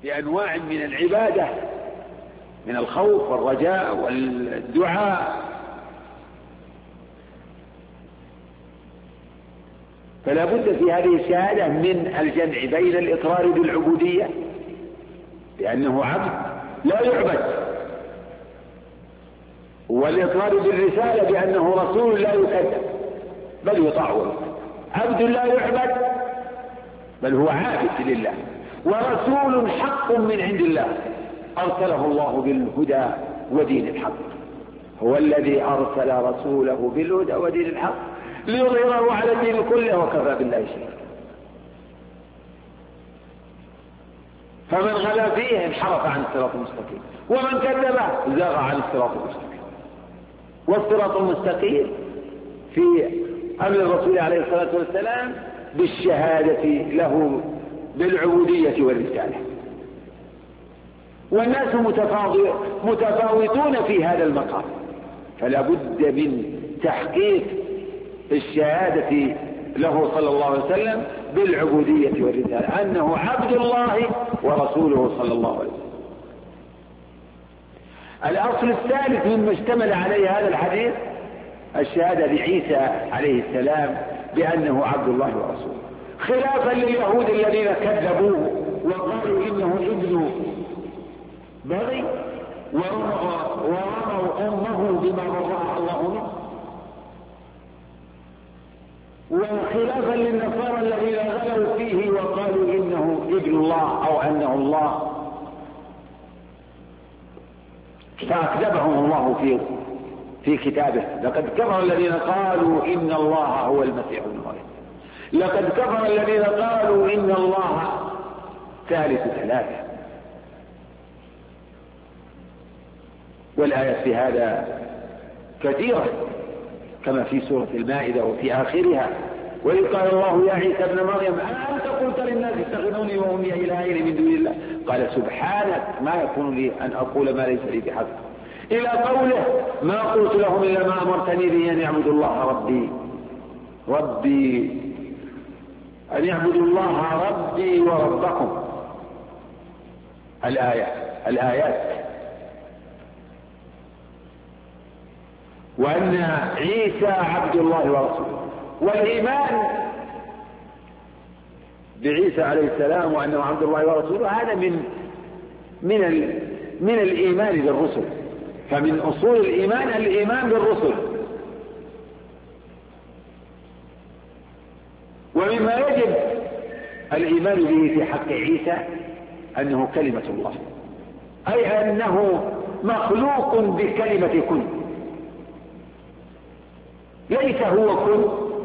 بأنواع من العبادة، من الخوف والرجاء والدعاء. فلا بد في هذه الشهادة من الجمع بين الإقرار بالعبودية بأنه عبد لا يعبد، والإقرار بالرسالة بأنه رسول لا يكذب بل يطاع. عبد لا يعبد بل هو عابد لله، ورسول حق من عند الله أرسله الله بالهدى ودين الحق. هو الذي أرسل رسوله بالهدى ودين الحق ليظهره على الدين كله وكفى بالله شهيدا. فمن غلا فيه انحرف عن الصراط المستقيم، ومن كذبه زاغ عن الصراط المستقيم. والصراط المستقيم في أمر الرسول عليه الصلاة والسلام بالشهادة له بالعبودية والرسالة. والناس متفاوتون في هذا المقام، فلا بد من تحقيق الشهادة له صلى الله عليه وسلم بالعبودية والرسالة، أنه عبد الله ورسوله صلى الله عليه وسلم. الأصل الثالث مما اشتمل عليه هذا الحديث الشهادة لعيسى عليه السلام بأنه عبد الله ورسوله، خلافا لليهود الذين كذبوه وقالوا إنه ابن بغي ورموا أمه بما برأها الله منه، وخلافا للنصارى الذين غلوا فيه وقالوا إنه ابن الله أو أنه الله، فأكذبهم الله في كتابه. لقد كفر الذين قالوا إن الله هو المسيح ابن مريم، لقد كفر الذين قالوا إن الله ثالث ثلاثة. والآيات في هذا كثيرة كما في سورة المائدة وفي آخرها: وإذ قال الله يا عيسى ابن مريم أأنت قلت للناس اتخذوني وأمي إلهين من دون الله قال سبحانك ما يكون لي أن أقول ما ليس لي بحق، إلى قوله ما قلت لهم إلا ما أمرتني به أن يعبدوا الله ربي أن يعبدوا الله ربي وربكم. الآيات. وأن عيسى عبد الله ورسوله، والإيمان بعيسى عليه السلام وأنه عبد الله ورسوله هذا من الإيمان بالرسل. فمن أصول الإيمان بالرسل. ومما يجب الإيمان به في حق عيسى أنه كلمة الله، أي أنه مخلوق بكلمة كن، ليس هو كن،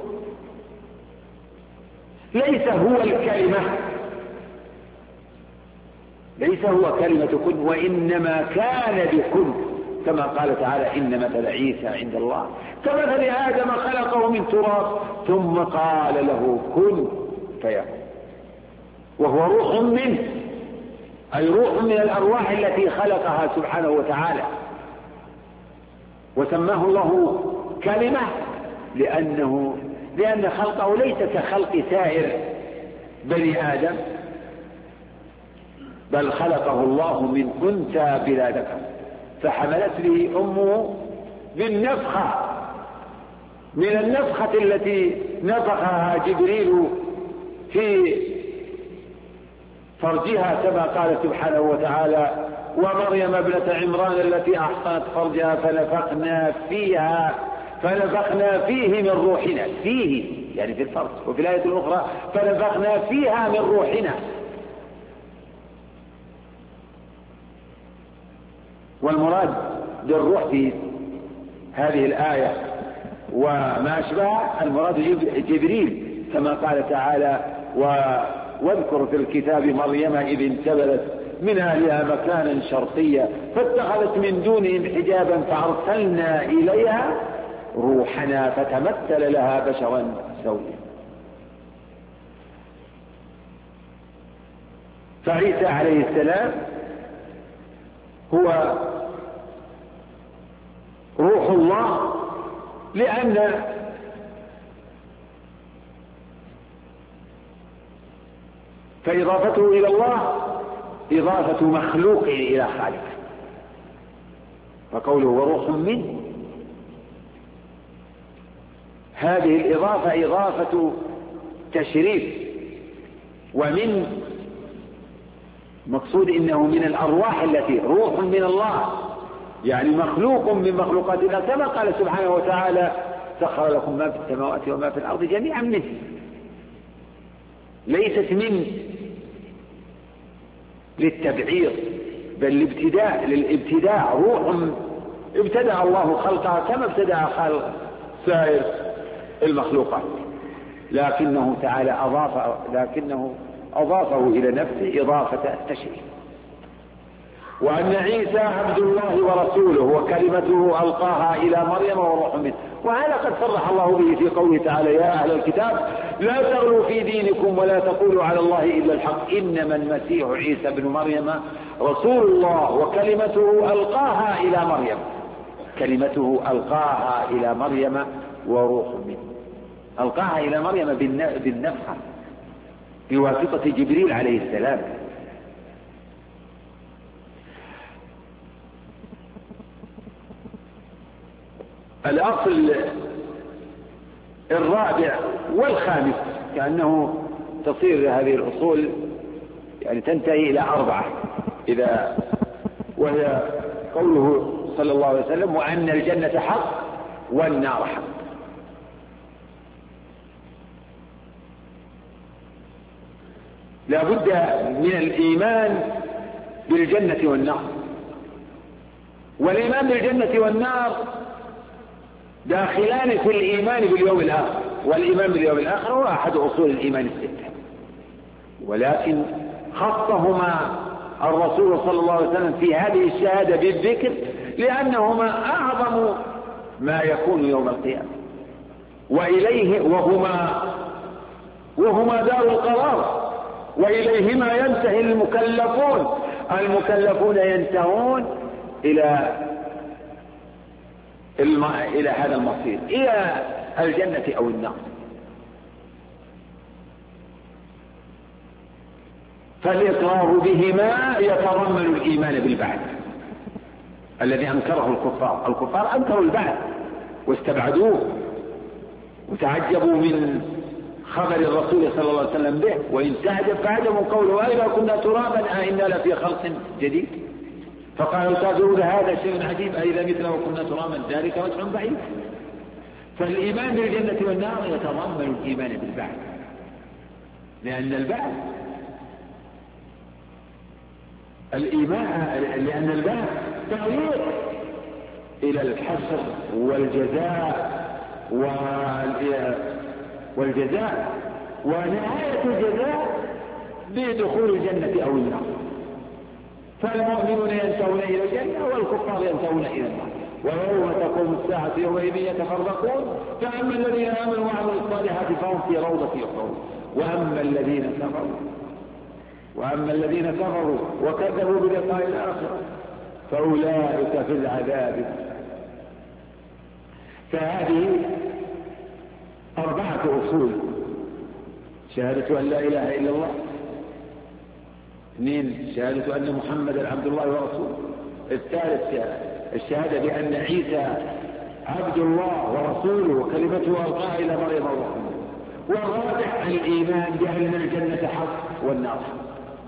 ليس هو الكلمة، ليس هو كلمة كن، وإنما كان بكن، كما قال تعالى إن مثل عيسى عند الله كمثل آدم خلقه من تراب ثم قال له كن فيكون. وهو روح منه، أي روح من الأرواح التي خلقها سبحانه وتعالى، وسماه الله كلمة لأن خلقه ليس كخلق سائر بني آدم، بل خلقه الله من أنثى بلا ذكر، فحملت به أمه بالنفخة، من النفخة التي نفخها جبريل في فرجها، كما قال سبحانه وتعالى ومريم ابنة عمران التي أحصنت فرجها فنفخنا فيه من روحنا، فيه يعني في الفرج، وفي الآية الأخرى فنفخنا فيها من روحنا. والمراد بالروح في هذه الآية وما أشبه المراد جبريل، كما قال تعالى واذكر في الكتاب مريم إذ انتبذت من أهلها مكانا شرقيا فاتخذت من دونهم حجابا فأرسلنا إليها روحنا فتمثل لها بشرا سويا. فعيسى عليه السلام هو روح الله، لأن فإضافته إلى الله إضافة مخلوق إلى خالق، فقوله وروح منه هذه الإضافة إضافة تشريف، ومن مقصود إنه من الأرواح التي روح من الله، يعني مخلوق من مخلوقات الله، كما قال سبحانه وتعالى سخر لكم ما في السماوات وما في الأرض جميعا منه، ليست من للتبعير بل للابتداع، روح ابتدع الله خلقها كما ابتدع خلق سائر المخلوقات، لكنه تعالى أضافه إلى نفسه إضافة التشريف. وأن عيسى عبد الله ورسوله وكلمته ألقاها إلى مريم وروح منه، وهذا قد صرح الله به في قوله تعالى يا أهل الكتاب لا تغلوا في دينكم ولا تقولوا على الله إلا الحق إنما المسيح عيسى بن مريم رسول الله وكلمته ألقاها إلى مريم، كلمته ألقاها إلى مريم وروح منه، ألقاها إلى مريم بالنفخة بواسطة جبريل عليه السلام. الأصل الرابع والخامس، كأنه تصير هذه الأصول يعني تنتهي إلى 4، وهي قوله صلى الله عليه وسلم وأن الجنة حق والنار حق. لا بد من الإيمان بالجنة والنار، والإيمان بالجنة والنار داخلان في الإيمان باليوم الآخر، والإيمان باليوم الآخر هو أحد أصول الإيمان الستة، ولكن خصهما الرسول صلى الله عليه وسلم في هذه الشهادة بالذكر لأنهما أعظم ما يكون يوم القيامة، وإليه وهما دار القرار، وإليهما ينتهي المكلفون ينتهون إلى هذا المصير، إلى الجنة أو النار. فالإقرار بهما يتضمن الإيمان بالبعث الذي أنكره الكفار أنكروا البعث واستبعدوه وتعجبوا من خبر الرسول صلى الله عليه وسلم به، وإن تعجب فعجبوا قوله أئذا كنا ترابا أئنا لفي خلق جديد، فقال الكافرون هذا شيء عجيب أئذا متنا وكنا ترابا ذلك رجع بعيد. فالإيمان بالجنة والنار يتضمن الإيمان بالبعث، لأن البعث طريق إلى الحشر والجزاء ونهاية الجزاء بدخول الجنة أو النار. فالمؤمنون ينتهون إلى الجنة والكفار ينتهون إلى النار، ويوم تقوم الساعة يومئذ يتفرقون، فأما الذين آمنوا وعملوا الصالحات فهم في روضة يحبرون، وأما الذين كفروا وكذبوا بلقاء الآخرة فأولئك في العذاب. فهذه 4 أصول: شهادة أن لا إله إلا الله، 2 شهادة أن محمدا عبد الله ورسوله، 3 الشهادة بأن عيسى عبد الله ورسوله وكلمته ألقاها إلى مريم وروح منه، والرابع الإيمان بأن الجنة حق والنار حق.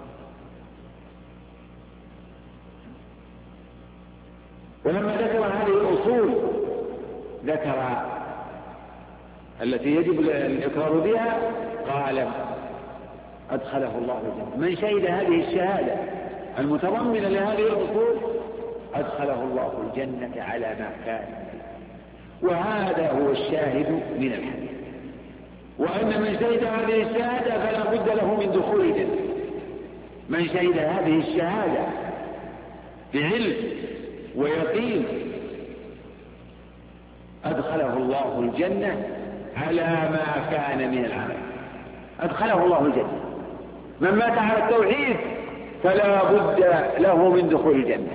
ولما ذكر هذه الأصول ذكر التي يجب الإقرار بها، قال أدخله الله الجنة. من شهد هذه الشهادة المتضمنة لهذه الأصول أدخله الله الجنة على ما كان، وهذا هو الشاهد من الحديث. وأن من شهد هذه الشهادة فلا بد له من دخول الجنة. من شهد هذه الشهادة بعلم ويقين أدخله الله الجنة على ما كان من العمل، أدخله الله الجنة. من مات على التوحيد فلا بد له من دخول الجنة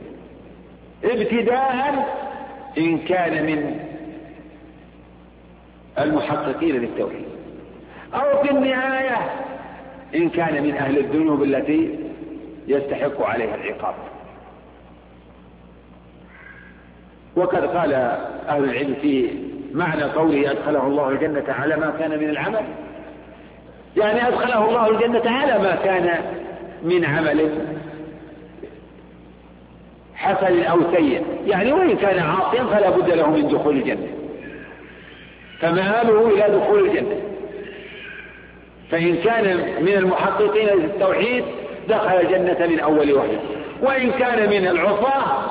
ابتداء إن كان من المحققين للتوحيد، أو في النهاية إن كان من أهل الذنوب التي يستحق عليها العقاب. وقد قال أهل العلم في معنى قوله أدخله الله الجنة على ما كان من العمل، يعني أدخله الله الجنة على ما كان من عمل حسن أو سيء، يعني وإن كان عاصيا فلا بد له من دخول الجنة، فمآله إلى دخول الجنة. فإن كان من المحققين للتوحيد دخل الجنة من أول وهلة، وإن كان من العصاة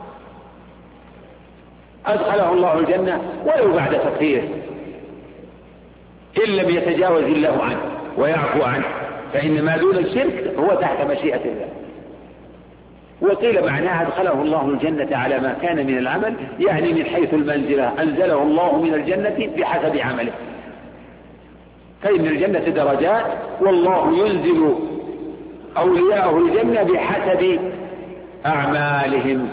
أدخله الله الجنة ولو بعد تكفيره، إن لم يتجاوز الله عنه ويعفو عنه، فإن ما دون الشرك هو تحت مشيئة الله. وقيل معناها أدخله الله الجنة على ما كان من العمل، يعني من حيث المنزلة أنزله الله من الجنة بحسب عمله، فإن الجنة درجات، والله ينزل أولياءه الجنة بحسب أعمالهم.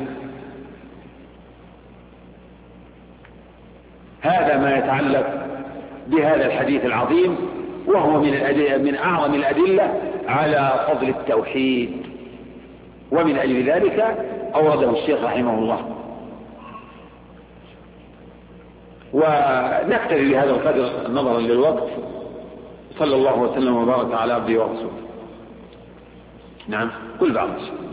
هذا ما يتعلق بهذا الحديث العظيم، وهو من أعظم الأدلة على فضل التوحيد، ومن أجل ذلك أورده الشيخ رحمه الله. ونكتفي بهذا القدر نظرا للوقت. صلى الله وسلم وبارك على عبده ورسوله. نعم، كل بعض.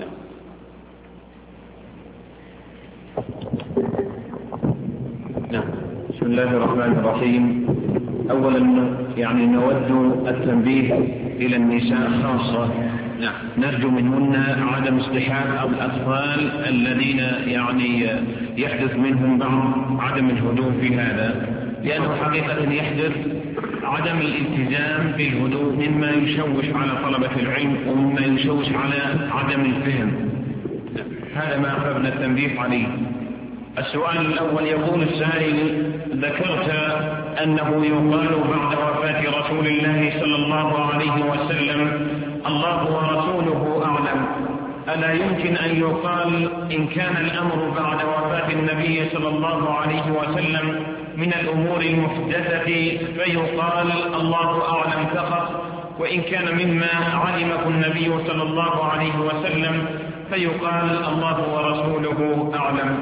نعم. بسم الله الرحمن الرحيم. أولا يعني نود التنبيه إلى النساء خاصة. نعم. نرجو منهن عدم اصطحاب الأطفال الذين يعني يحدث منهم بعض عدم الهدوء في هذا، لأنه حقيقة يحدث عدم الالتزام بالهدوء مما يشوش على طلبة العلم ومما يشوش على عدم الفهم. هذا ما أحببنا التنبيه عليه. السؤال الأول يقول السائل: ذكرت أنه يقال بعد وفاة رسول الله صلى الله عليه وسلم الله ورسوله أعلم، ألا يمكن أن يقال إن كان الأمر بعد وفاة النبي صلى الله عليه وسلم من الأمور المحدثة فيقال الله أعلم فقط، وإن كان مما علمه النبي صلى الله عليه وسلم فيقال الله ورسوله أعلم؟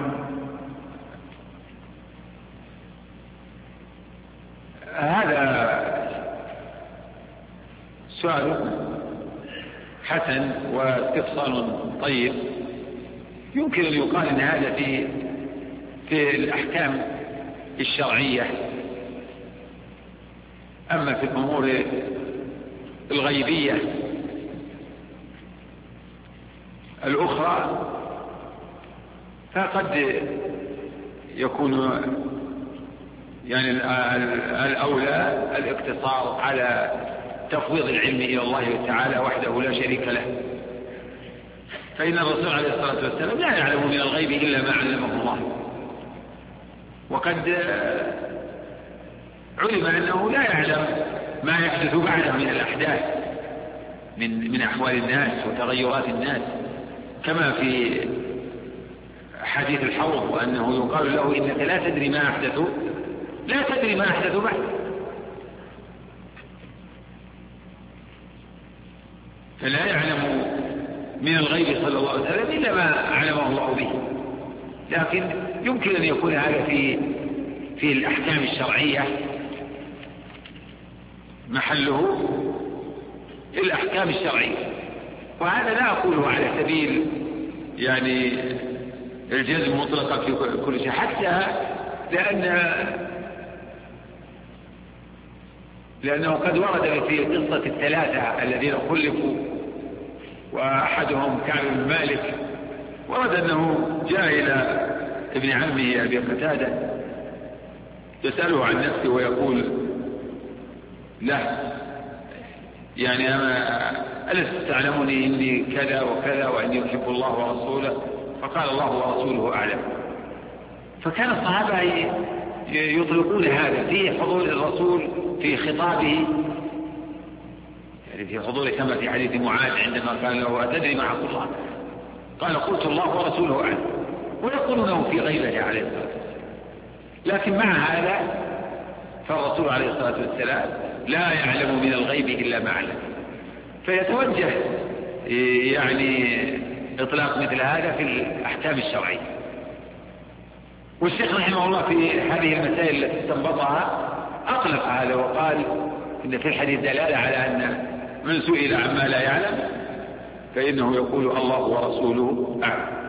هذا سؤال حسن واستفسار طيب. يمكن أن يقال أن هذا في الأحكام الشرعية. أما في الأمور الغيبية الأخرى فقد يكون يعني الأولى الاقتصار على تفويض العلم إلى الله تعالى وحده لا شريك له، فإن الرسول عليه الصلاة والسلام لا يعلم من الغيب إلا ما علمه الله، وقد علم أنه لا يعلم ما يحدث بعده من الأحداث من أحوال الناس وتغيرات الناس، كما في حديث الحوض، وأنه يقال له إنك لا تدري ما أحدث بعد. فلا يعلم من الغيب صلى الله عليه وسلم إلا ما علمه الله به، لكن يمكن أن يكون هذا في الأحكام الشرعية محله الأحكام الشرعية، وهذا لا أقوله على سبيل يعني الجزم مطلقا في كل شيء، حتى لأنه قد ورد في قصة الثلاثة الذين خلفوا، وأحدهم كعب بن مالك، ورد أنه جاء إلى ابن عمه أبي قتادة يسأله عن نفسه ويقول له يعني ألست تعلمني إني كذا وكذا وأني أحب الله ورسوله؟ فقال الله ورسوله أعلم. فكان الصحابة يطلقون هذا في حضور الرسول في خطابه، يعني في حضوره، كما في حديث معاذ عندما قال له أتدري ما حق الله؟ قال قلت الله ورسوله أعلم، ويقولونه في غيبته عليه الصلاة والسلام. لكن مع هذا فالرسول عليه الصلاة والسلام لا يعلم من الغيب إلا ما علم، فيتوجه يعني إطلاق مثل هذا في الأحكام الشرعية. والشيخ رحمه الله في هذه المسائل التي استنبطها أطلق هذا وقال إن في الحديث دلالة على أن من سئل عما لا يعلم فإنه يقول الله ورسوله أعلم.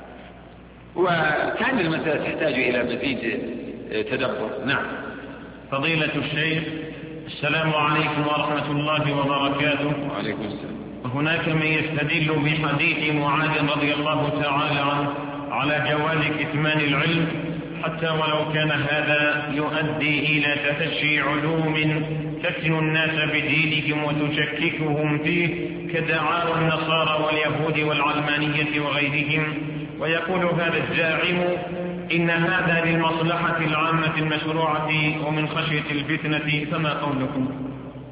وكان المسألة تحتاج إلى مزيد تدبر. نعم. فضيلة الشيخ، السلام عليكم ورحمة الله وبركاته. وعليكم السلام. هناك من يستدل بحديث معاذ رضي الله تعالى عنه على جواز كتمان العلم حتى ولو كان هذا يؤدي إلى تفشي علوم تفتن الناس بدينهم وتشككهم فيه كدعاوى النصارى واليهود والعلمانية وغيرهم، ويقول هذا الزاعم إن هذا للمصلحة العامة المشروعة ومن خشية الفتنة، فما قولكم؟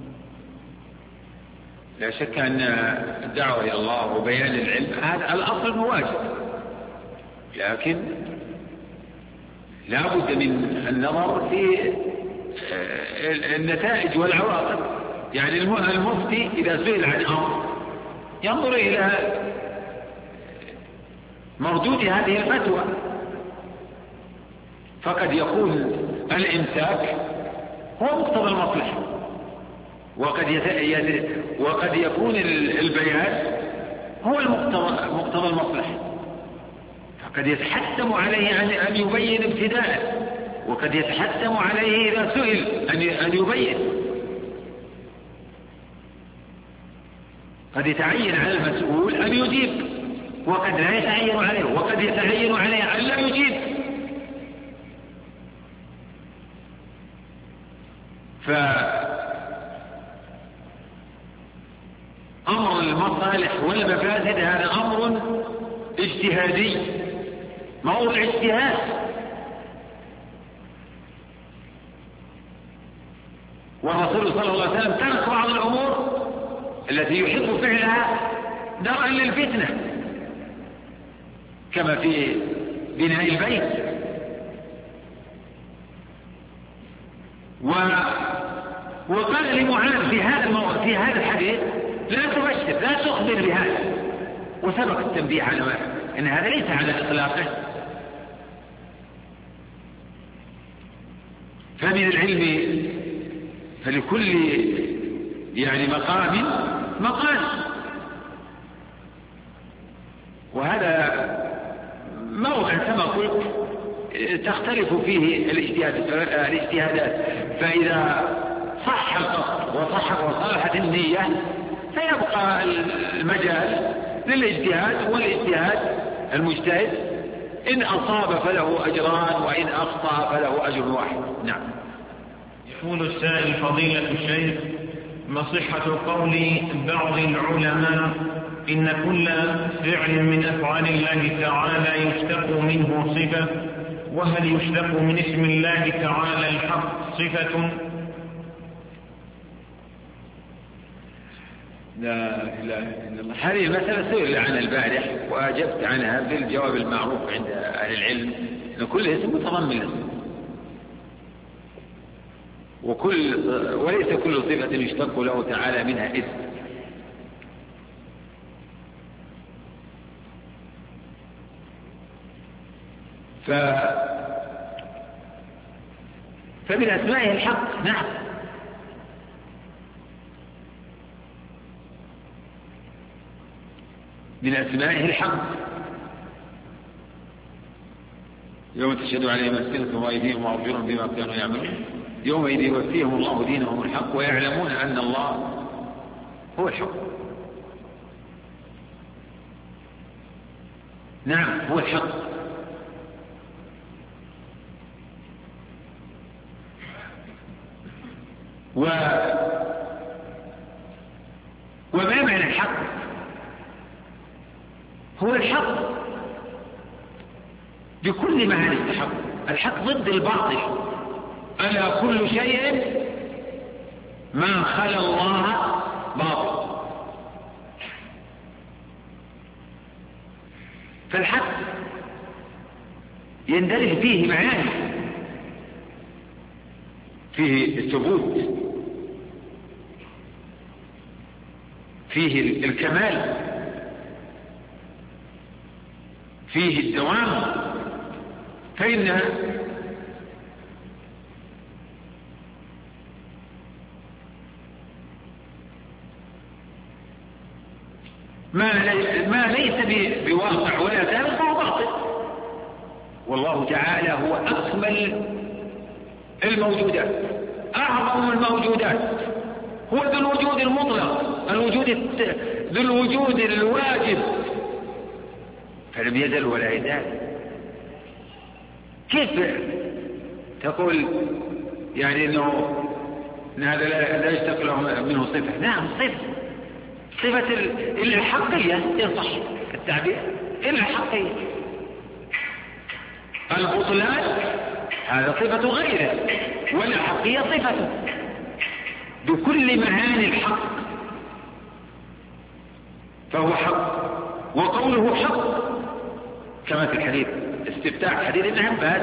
لا شك أن الدعوة إلى الله وبيان العلم هذا الأصل مواجب، لكن لا بد من النظر في النتائج والعواقب. يعني المفتي إذا سئل عن أمر ينظر إلى مردود هذه الفتوى، فقد يكون الإمساك هو مقتضى المصلحة، وقد يكون البيان هو مقتضى المصلحة، فقد يتحتم عليه أن يبين ابتداء، وقد يتحتم عليه إذا سئل أن يبين. قد يتعين على المسؤول أن يجيب، وقد لا يتعين عليه، وقد يتعين عليه أن لا يجيب. فأمر المصالح والمفاسد هذا أمر اجتهادي، موضوع اجتهاد. والرسول صلى الله عليه وسلم ترك بعض الأمور التي يحب فعلها درءا للفتنة، كما في بناء البيت. وقال لمعاذ في هذا الحديث لا تبشر، لا تخبر بهذا، وسبق التنبيه على أن هذا ليس على إطلاقه. فمن العلم فلكل يعني مقام، وهذا موضع كما قلت تختلف فيه الاجتهادات. فإذا صح القصد وصلحت النية فيبقى المجال للاجتهاد، والاجتهاد المجتهد إن أصاب فله أجران، وإن أخطأ فله أجر واحد. نعم. يقول السائل فضيلة الشيخ: ما صحة قول بعض العلماء إن كل فعل من أفعال الله تعالى يشتق منه صفة، وهل يشتق من اسم الله تعالى الحق صفة؟ لا إله إلا الله. هذه المسألة سئل عنها البارح وأجبت عنها بالجواب المعروف عند أهل العلم، أن كل اسم متضمن اسم، وليس كل صفة يشتق له تعالى منها اسم. فمن أسمائه الحق. نعم. من أسمائه الحق. يوم تشهد عليهم ألسنتهم وأيديهم وأرجلهم بما كانوا يعملون يومئذ يوفيهم الله دينهم الحق ويعلمون أن الله هو الحق. نعم، هو الحق. وما معنى الحق؟ هو الحق بكل معاني الحق. الحق ضد الباطل. ألا كل شيء ما خلا الله باطل. فالحق يندرج فيه معاني، فيه الثبوت، فيه الكمال، فيه الدوام فإن ما ليس بواقع ولا ثابت فهو باطل. والله تعالى هو أكمل الموجودات، أعظم الموجودات، هو ذو الوجود المطلق، ذو الوجود الواجب، فلم يزل ولا يزال. كيف تقول يعني انه هذا لا يشتق له منه صفة؟ نعم صفة الحقية إن صح التعبير، الحقية. البطلان هذا صفة غيره، والحقية صفته بكل معاني الحق، فهو حق. وقوله حق كما في الحديث استفتاح حديث ابن عباس: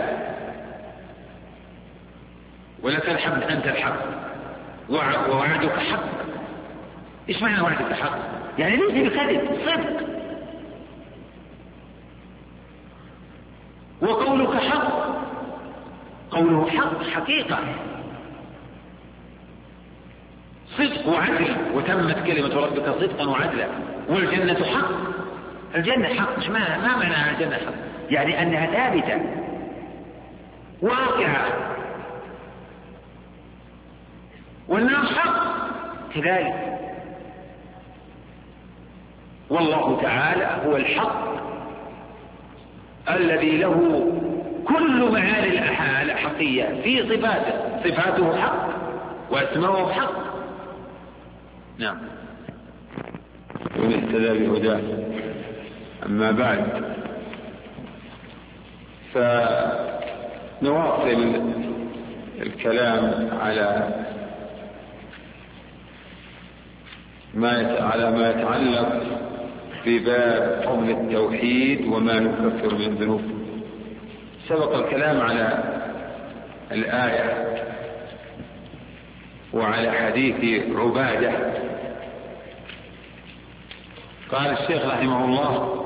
ولك الحمد أنت الحق ووعدك حق. إيش معنى وعدك حق؟ يعني ليس بكذب، صدق. وقولك حق، قوله حق حقيقة، صدق وعدل، وتمت كلمة ربك صدقا وعدلا. والجنة حق، الجنة حق. ما معنى الجنة حق؟ يعني أنها ثابتة واقعة. والنار حق كذلك. والله تعالى هو الحق الذي له كل معاني الحقية في صفاته، صفاته حق واسماؤه حق. نعم. ومن اهتدى بهداه. أما بعد، فنواصل الكلام على ما يتعلق بباب فضل التوحيد وما يكفر من الذنوب. سبق الكلام على الآية وعلى حديث عبادة. قال الشيخ رحمه الله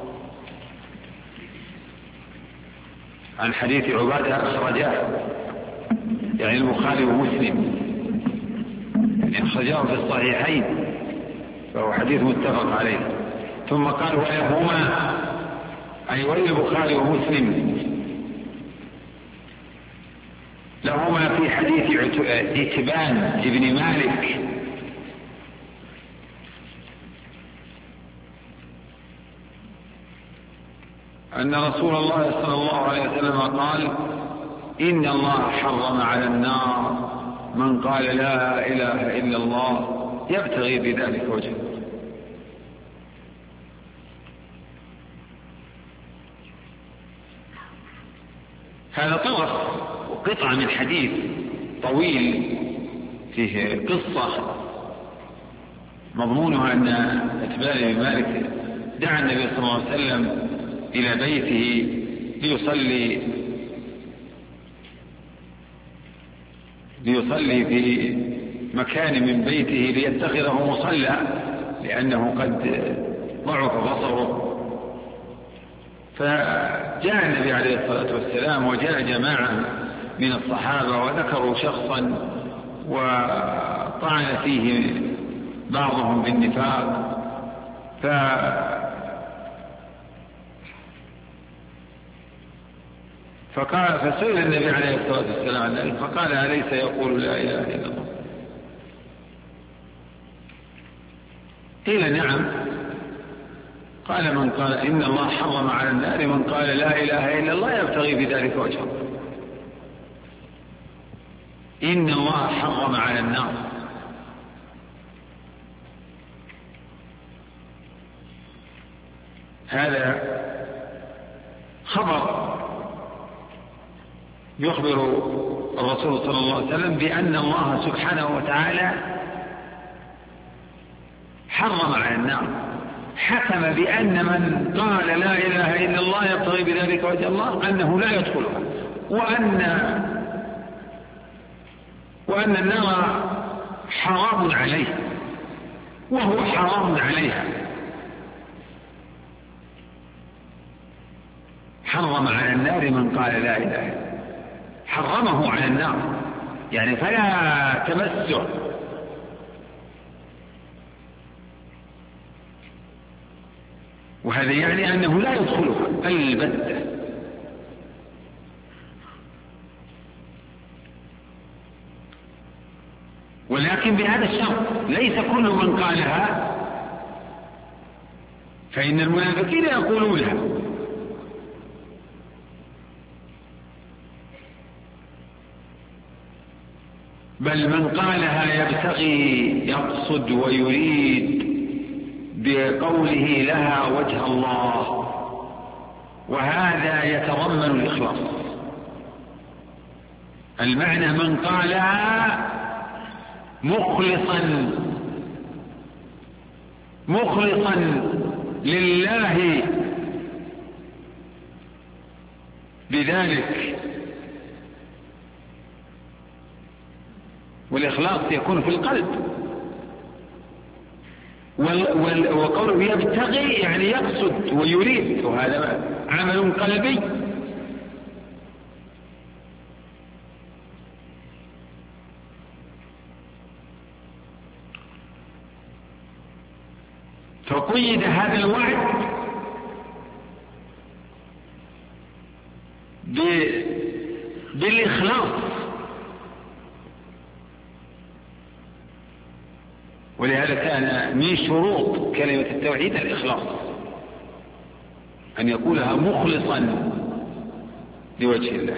عن حديث عبادة أخرجاه، يعني البخاري ومسلم، يعني أخرجاه في الصحيحين، فهو حديث متفق عليه. ثم قال ولهما، أي وللبخاري ومسلم، لهما في حديث عتبان ابن مالك أن رسول الله صلى الله عليه وسلم قال: إن الله حرم على النار من قال لا إله إلا الله يبتغي بذلك وجهه. هذا طرف وقطعة من حديث طويل فيه قصة مضمونها أن عتبان بن مالك دعا النبي صلى الله عليه وسلم إلى بيته ليصلي في مكان من بيته ليتخذه مصلى، لأنه قد ضعف بصره. فجاء النبي عليه الصلاة والسلام وجاء جماعة من الصحابة وذكروا شخصا وطعن فيه بعضهم بالنفاق، فسئل النبي عليه الصلاة والسلام عن ذلك فقال: أليس يقول لا إله إلا الله؟ قيل: نعم. قال: من قال إن الله حرم على النار من قال لا إله إلا الله يبتغي بذلك وجهه. إن الله حرم على النار. هذا خبر يخبر الرسول صلى الله عليه وسلم بأن الله سبحانه وتعالى حرم على النار، حكم بأن من قال لا إله إلا الله يبتغي بذلك وجه الله أنه لا يدخلها، وأن النار حرام عليه وهو حرام عليها. حرم على النار من قال لا إله إلا الله، حرمه على النار، يعني فلا تمسه. وهذا يعني أنه لا يدخلها البتة. ولكن بهذا الشرط، ليس كل من قالها، فإن المنافقين يقولونها، بل من قالها يبتغي يقصد ويريد بقوله لها وجه الله، وهذا يتضمن الإخلاص. المعنى من قالها مخلصا لله بذلك، والإخلاص يكون في القلب. وقوله يبتغي يعني يقصد ويريد، وهذا عمل قلبي. فقيد هذا الوعد بالإخلاص، ولهذا كان من شروط كلمة التوحيد الإخلاص، أن يقولها مخلصا لوجه الله.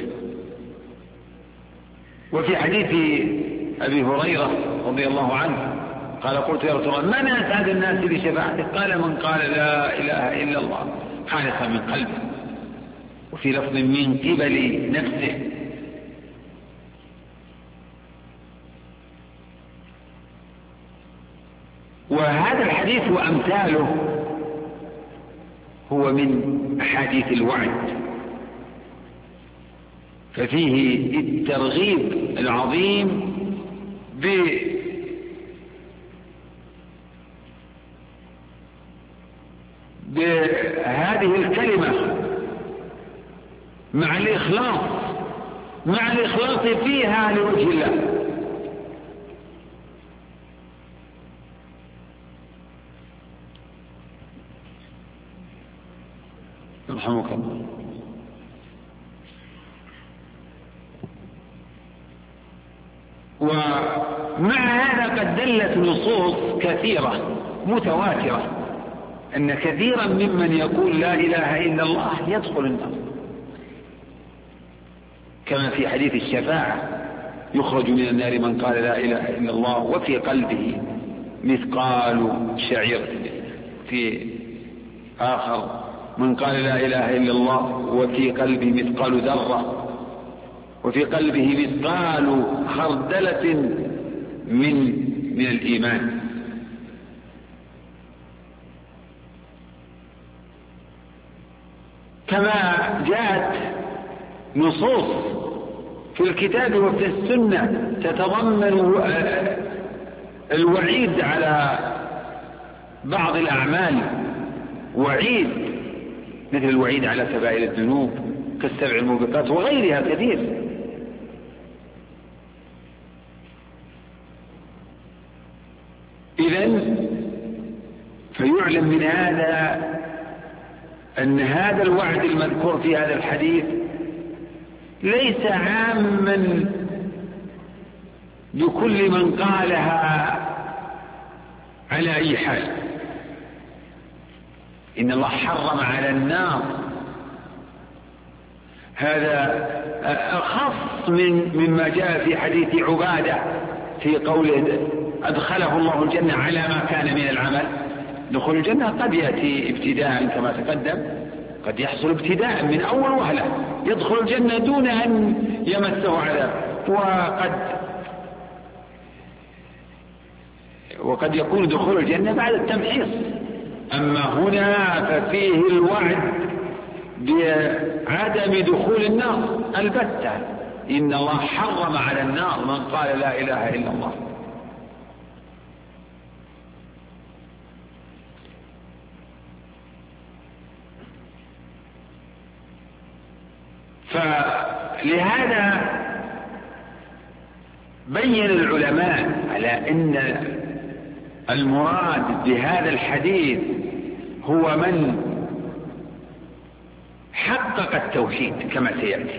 وفي حديث أبي هريرة رضي الله عنه قال قلت يا رسول الله من أسعد الناس بشفاعتك؟ قال من قال لا إله إلا الله خالصا من قلبه، وفي لفظ من قبل نفسه. وهذا الحديث وأمثاله هو من أحاديث الوعد، ففيه الترغيب العظيم بهذه الكلمة مع الإخلاص فيها لوجه الله. رحمك الله. ومع هذا قد دلت نصوص كثيرة متواترة أن كثيرا ممن يقول لا إله إلا الله يدخل النار، كما في حديث الشفاعة يخرج من النار من قال لا إله إلا الله وفي قلبه مثقال شعيرة. في آخر من قال لا إله إلا الله وفي قلبه مثقال ذرة، وفي قلبه مثقال خردلة من الإيمان. كما جاءت نصوص في الكتاب وفي السنة تتضمن الوعيد على بعض الأعمال، وعيد مثل الوعيد على كبائر الذنوب كالسبع الموبقات وغيرها كثير. إذن فيعلم من هذا أن هذا الوعد المذكور في هذا الحديث ليس عاما لكل من قالها على أي حال. إن الله حرم على النار، هذا أخص مما جاء في حديث عبادة في قوله أدخله الله الجنة على ما كان من العمل. دخول الجنة قد يأتي ابتداء كما تقدم، قد يحصل ابتداء من أول وهلة يدخل الجنة دون أن يمسه عذاب، وقد يكون دخول الجنة بعد التمحيص. أما هنا ففيه الوعد بعدم دخول النار البتة. إن الله حرم على النار من قال لا إله إلا الله. فلهذا بين العلماء على أن المراد بهذا الحديث هو من حقق التوحيد كما سيأتي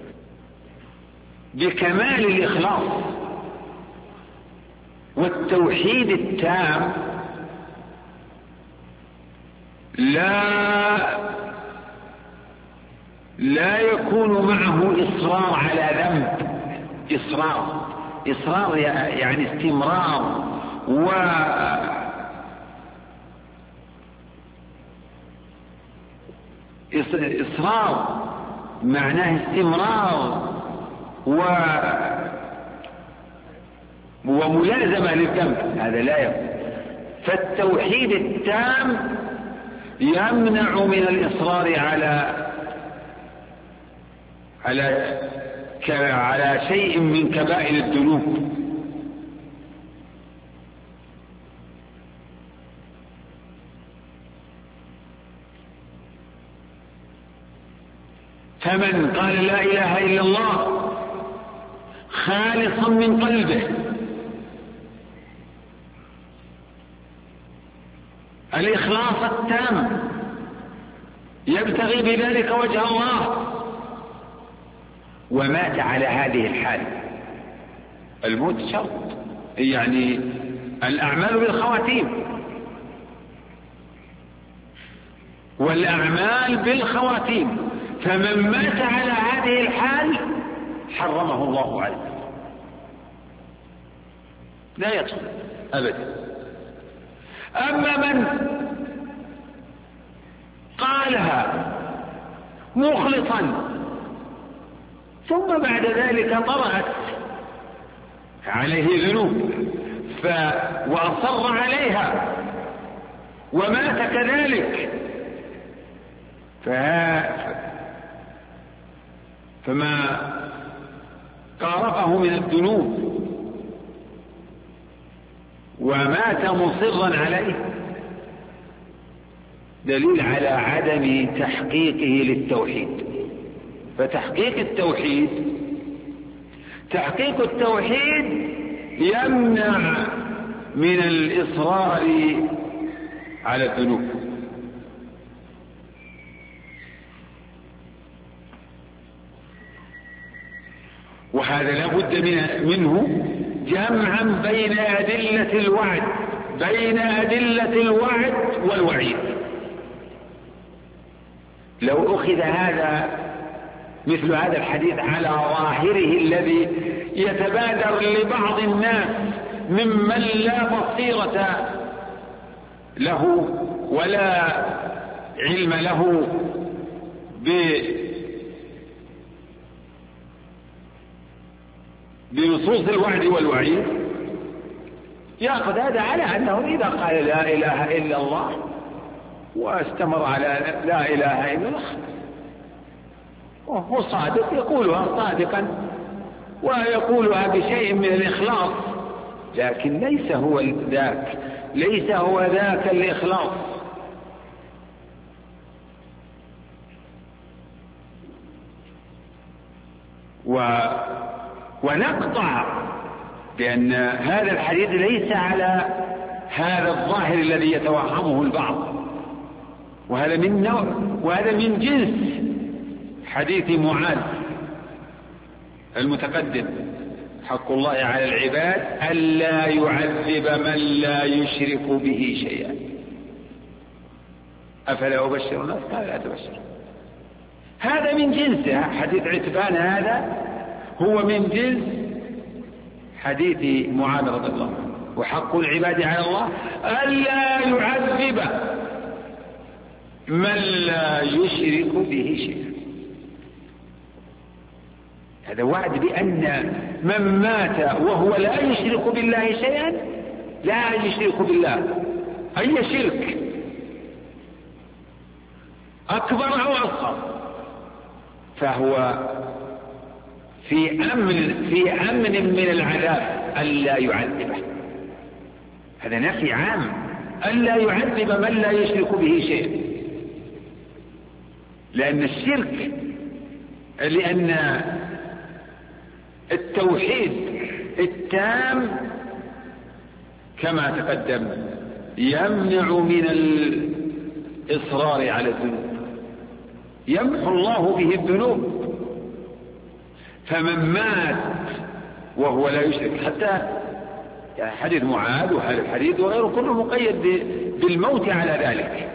بكمال الإخلاص والتوحيد التام. لا يكون معه إصرار على ذنب. إصرار يعني استمرار، إصرار معناه استمرار وملازمة للذنب، هذا لا يكون. فالتوحيد التام يمنع من الإصرار على شيء من كبائر الذنوب. فمن قال لا إله إلا الله خالصا من قلبه الإخلاص التام يبتغي بذلك وجه الله ومات على هذه الحال، الموت شرط، يعني الأعمال بالخواتيم، والأعمال بالخواتيم، فمن مات على هذه الحال حرمه الله عليه، لا يدخل أبدا. أما من قالها مخلصا ثم بعد ذلك طرأت عليه ذنوب وأصر عليها ومات كذلك، فما قارفه من الذنوب ومات مصرا عليه دليل على عدم تحقيقه للتوحيد. فتحقيق التوحيد يمنع من الإصرار على الذنوب. وهذا لا بد منه جمعا بين أدلة الوعد والوعيد. لو أخذ مثل هذا الحديث على ظاهره الذي يتبادر لبعض الناس ممن لا بصيرة له ولا علم له بنصوص الوعد والوعيد، يأخذ هذا على أنه إذا قال لا إله إلا الله واستمر على لا إله إلا الله وهو صادق يقولها صادقا ويقولها بشيء من الإخلاص، لكن ليس هو ذاك الإخلاص. ونقطع بأن هذا الحديث ليس على هذا الظاهر الذي يتوهمه البعض، وهذا من جنس حديث معاذ المتقدم: حق الله على العباد ألا يعذب من لا يشرك به شيئا. أفلا أبشر الناس؟ قال لا تبشر. هذا من جنسه، حديث عتبان هذا هو من جنس حديث معاذ رضي الله عنه: وحق العباد على الله ألا يعذب من لا يشرك به شيئا. هذا وعد بأن من مات وهو لا يشرك بالله شيئا، لا يشرك بالله أي شرك أكبر أو أصغر، فهو في أمن من العذاب ألا يعذبه. هذا نفي عام، ألا يعذب من لا يشرك به شيئا، لأن الشرك لأن التوحيد التام كما تقدم يمنع من الإصرار على الذنوب، يمحو الله به الذنوب. فمن مات وهو لا يشرك، حتى يعني حديث معاذ وهذا الحديث وغيره كله مقيد بالموت على ذلك.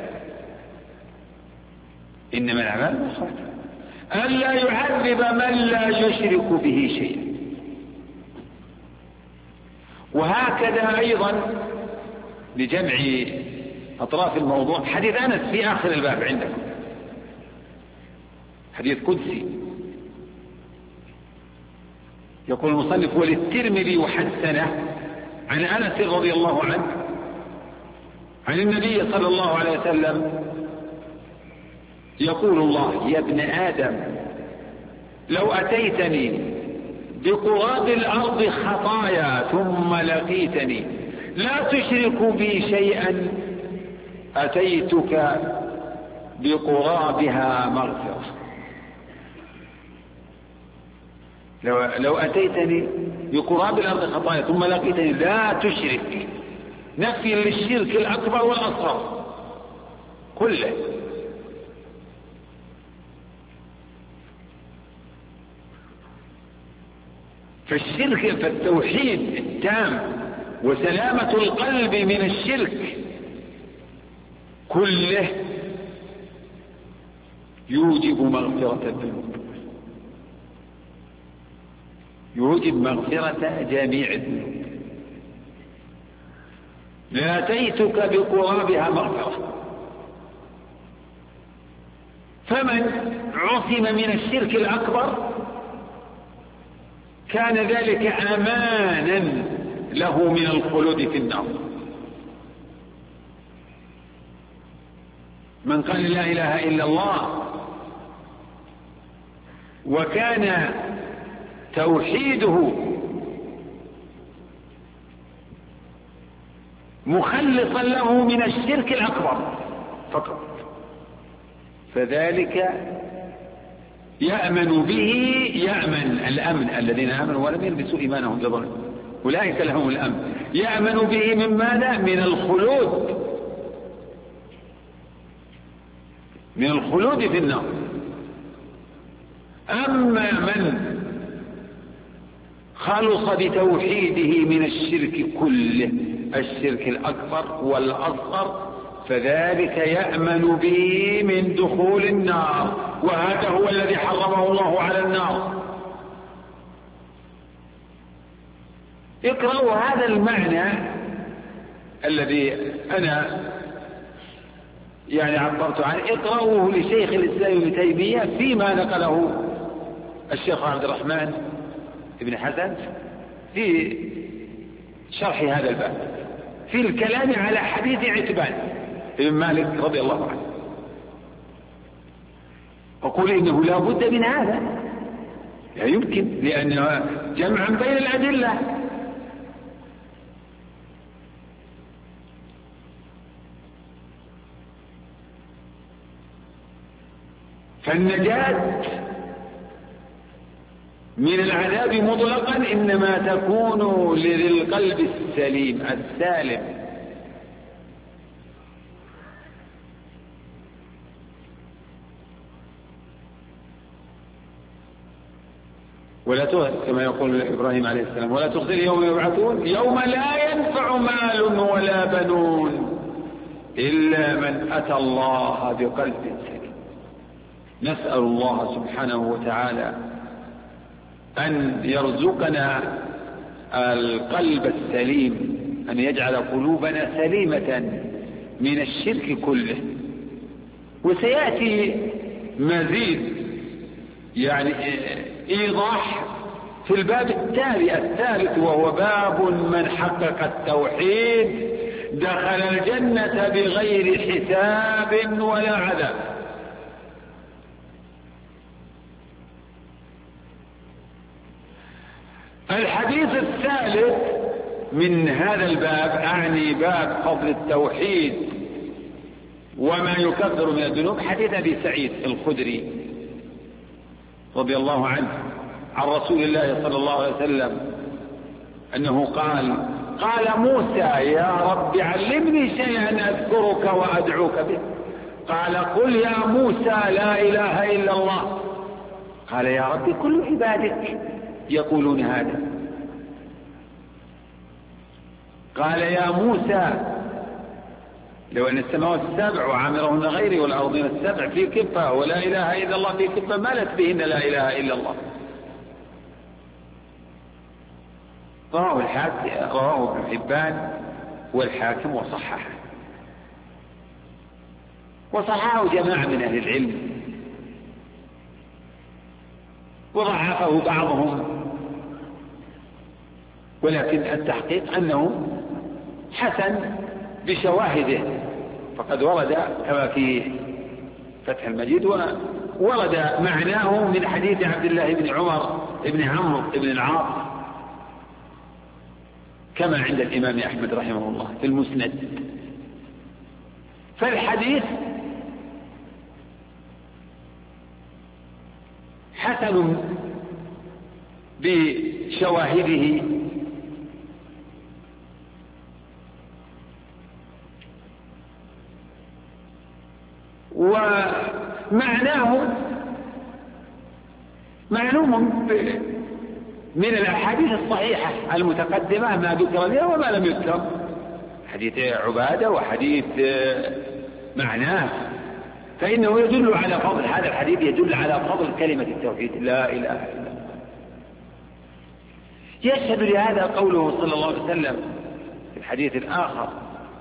إنما الأعمال بالخواتيم، ألا يعذب من لا يشرك به شيئا. وهكذا أيضا لجمع أطراف الموضوع حديث أنس في آخر الباب عندكم، حديث قدسي، يقول المصنف: وللترمذي وحسنه عن أنس رضي الله عنه عن النبي صلى الله عليه وسلم يقول الله: يا ابن آدم لو أتيتني بقراب الأرض خطايا ثم لقيتني لا تشرك بي شيئا أتيتك بقرابها مغفرة. لو أتيتني بقراب الأرض خطايا ثم لقيتني لا تشرك، نفي للشرك الأكبر والأصغر كله. فالشرك، فالتوحيد التام وسلامة القلب من الشرك كله يوجب مغفرة الذنوب، يوجب مغفرة جميع الذنوب. لاتيتك بقرابها مغفرة. فمن عصم من الشرك الأكبر كان ذلك أمانا له من الخلود في النار. من قال لا إله إلا الله وكان توحيده مخلصا له من الشرك الأكبر فقط، فذلك يأمن به، يأمن الأمن الذين آمنوا ولم يلبسوا إيمانهم بظلم أولئك لهم الأمن، يأمن به من ماذا؟ من الخلود، من الخلود في النار. أما من خلص بتوحيده من الشرك كله، الشرك الأكبر والأصغر، فذلك يأمن به من دخول النار، وهذا هو الذي حرمه الله على النار. اقرأوا هذا المعنى الذي أنا يعني عبرت عنه، اقرأوه لشيخ الإسلام ابن تيمية فيما نقله الشيخ عبد الرحمن ابن حسن في شرح هذا الباب في الكلام على حديث عتبان ابن مالك رضي الله عنه. أقول إنه لا بد من هذا، لا يمكن، لأن جمعا بين الأدلة. فالنجاة من العذاب مطلقا إنما تكون لذي القلب السليم السالم. ولا تغفر كما يقول إبراهيم عليه السلام: ولا تخزر يوم يبعثون يوم لا ينفع مال ولا بنون إلا من أتى الله بقلب سليم. نسأل الله سبحانه وتعالى أن يرزقنا القلب السليم، أن يجعل قلوبنا سليمة من الشرك كله. وسيأتي مزيد يعني إيضاح في الباب التالي الثالث، وهو باب من حقق التوحيد دخل الجنة بغير حساب ولا عذاب. الحديث الثالث من هذا الباب، أعني باب فضل التوحيد وما يكفر من الذنوب، حديث أبي سعيد الخدري رضي الله عنه عن رسول الله صلى الله عليه وسلم أنه قال موسى يا رب علمني شيئا أذكرك وأدعوك به. قال قل يا موسى لا إله إلا الله. قال يا رب كل عبادك يقولون هذا. قال يا موسى لو أن السماوات السبع وعامرهن غيري والأرضين السبع في كفة ولا إله إلا الله في كفة ملت بهن لا إله إلا الله. رواه ابن حبان والحاكم وصححه جماعة من أهل العلم، وضعفه بعضهم، ولكن التحقيق أنه حسن بشواهده، فقد ورد كما في فتح المجيد ورد معناه من حديث عبد الله بن عمر بن عمرو بن العاص كما عند الإمام أحمد رحمه الله في المسند. فالحديث حسن بشواهده، ومعناه معلوم من الأحاديث الصحيحة المتقدمة ما ذكر بها وما لم يذكر، حديث عبادة وحديث معناه، فإنه يدل على فضل هذا الحديث، يدل على فضل كلمة التوحيد لا إله إلا الله. يشهد لهذا قوله صلى الله عليه وسلم في الحديث الآخر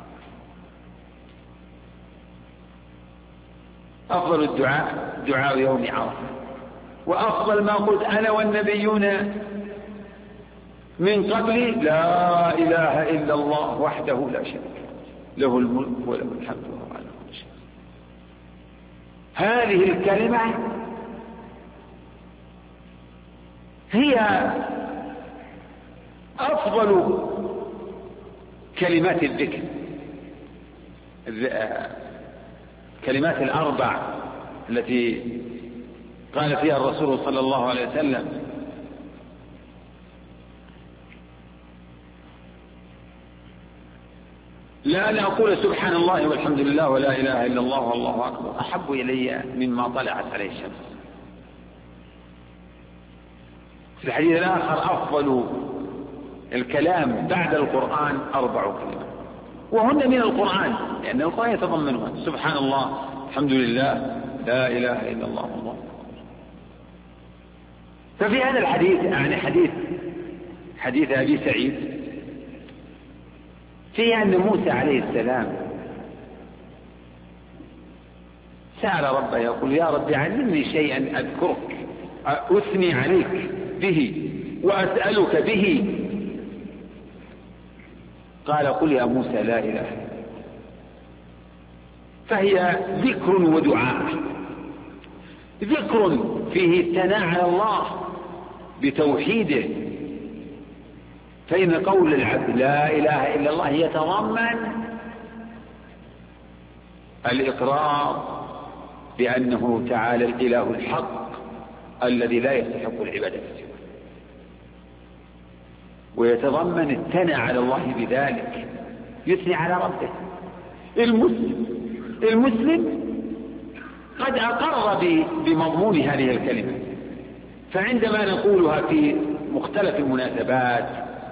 أفضل الدعاء دعاء يوم عرفة، وأفضل ما قلت أنا والنبيون من قبلي لا إله إلا الله وحده لا شريك له الملك وله الحمد وهو على كل شيء. هذه الكلمة هي أفضل كلمات الذكر، كلمات الأربع التي قال فيها الرسول صلى الله عليه وسلم لا أقول سبحان الله والحمد لله ولا إله إلا الله والله أكبر أحب إلي مما طلعت عليه الشمس. في الحديث الآخر أفضل الكلام بعد القرآن 4 كلمات، وهن من القرآن لأن القرآن يتضمنها سبحان الله الحمد لله لا إله إلا الله والله. ففي هذا الحديث يعني حديث أبي سعيد فيه أن موسى عليه السلام سأل ربه يقول يا رب علمني شيئا أذكرك أثني عليك به وأسألك به. قال قل يا موسى لا إله إلا الله. فهي ذكر ودعاء، ذكر فيه الثناء على الله بتوحيده، فإن قول العبد لا إله إلا الله يتضمن الإقرار بأنه تعالى الإله الحق الذي لا يستحق العبادة سواه، ويتضمن الثناء على الله بذلك، يثني على ربه. المسلم قد أقر بمضمون هذه الكلمة، فعندما نقولها في مختلف المناسبات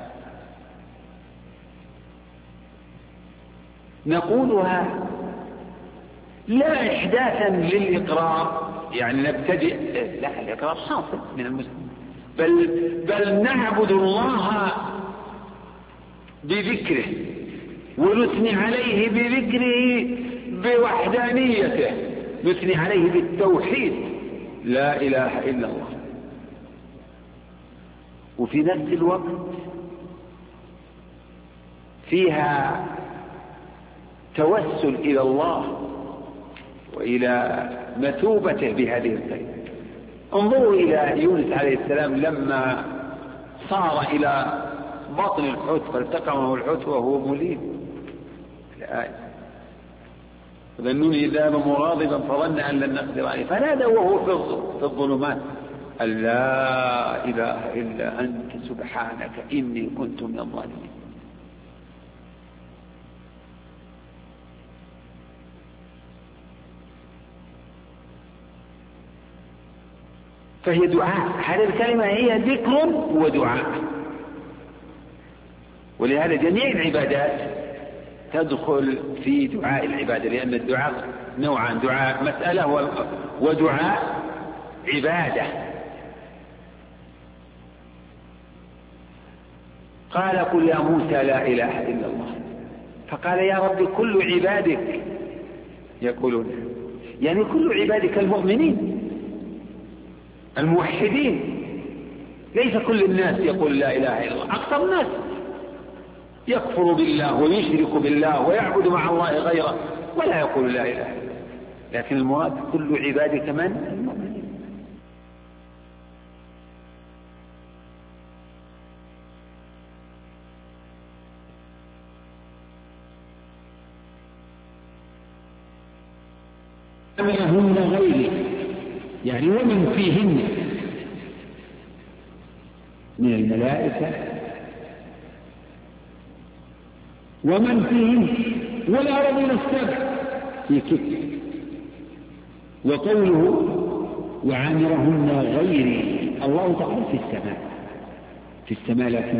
نقولها لا إحداثا للإقرار، يعني نبتدئ لا الإقرار حاصل من المسلم، بل نعبد الله بذكره ونثني عليه بذكره بوحدانيته، نثني عليه بالتوحيد لا إله إلا الله. وفي نفس الوقت فيها توسل إلى الله وإلى مثوبته بهذه الكلمة. انظروا إلى يونس عليه السلام لما صار إلى بطن الحوت فالتقمه الحوت وهو مليم، الآية ظنوني ذهب مغاضبا فظن أن لن نقدر عليه فنادى وهو في الظلمات أن لا إله إلا أنت سبحانك إني كنت من الظالمين. فهي دعاء، هذه الكلمة هي ذكر ودعاء. ولهذا جميع العبادات تدخل في دعاء العبادة، لأن الدعاء نوعان: دعاء مسألة ودعاء عبادة. قال: قل يا موسى لا إله إلا الله. فقال: يا رب كل عبادك يقولون، يعني كل عبادك المؤمنين الموحدين، ليس كل الناس يقول لا إله إلا الله. أكثر الناس يكفر بالله ويشرك بالله ويعبد مع الله غيره ولا يقول لا إله إلا الله، لكن المراد كل عبادك من المؤمنين. أمرهن غيري، يعني ومن فيهن من الملائكة ومن فيهن والأرضين السبع في كتب. وقوله وعامرهن غيري، الله تعالى في السماء لكن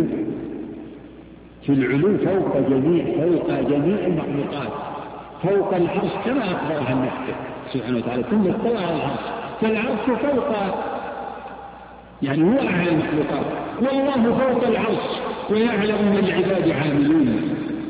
في العلو فوق جميع المخلوقات، فوق العرش كما أخبر عن نفسه سبحانه وتعالى، ثم استوى على العرش، فالعرش فوق، يعني هو أعلى المخلوقات، والله فوق العرش ويعلم ما العباد عاملون.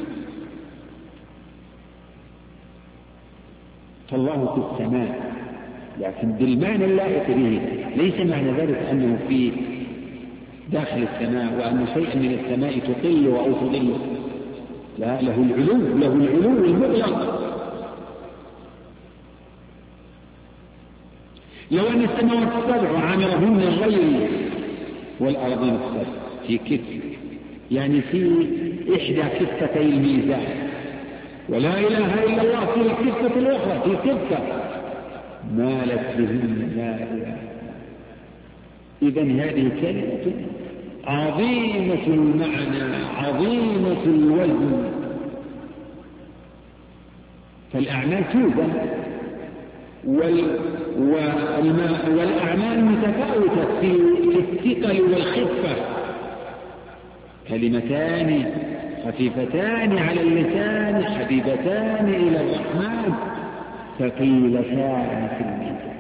فالله في السماء لكن بالمعنى اللائق به، ليس معنى ذلك أنه في داخل السماء وأن شيء من السماء تقل أو تضل، لا، له العلو المطلق. لو أن السماوات السبع عامرهن غيري والأرضين السبع في كتف، يعني في إحدى كفتي الميزان، ولا إله إلا الله في الكفة الأخرى في كفة مالت بهن لا إله. إذن هذه كلمة عظيمة المعنى عظيمة الوزن. فالأعمال توزن والأعمال متفاوتة في الثقل والخفة، كلمتان خفيفتان على اللسان حبيبتان إلى الرحمن ثقيلتان في الميزان.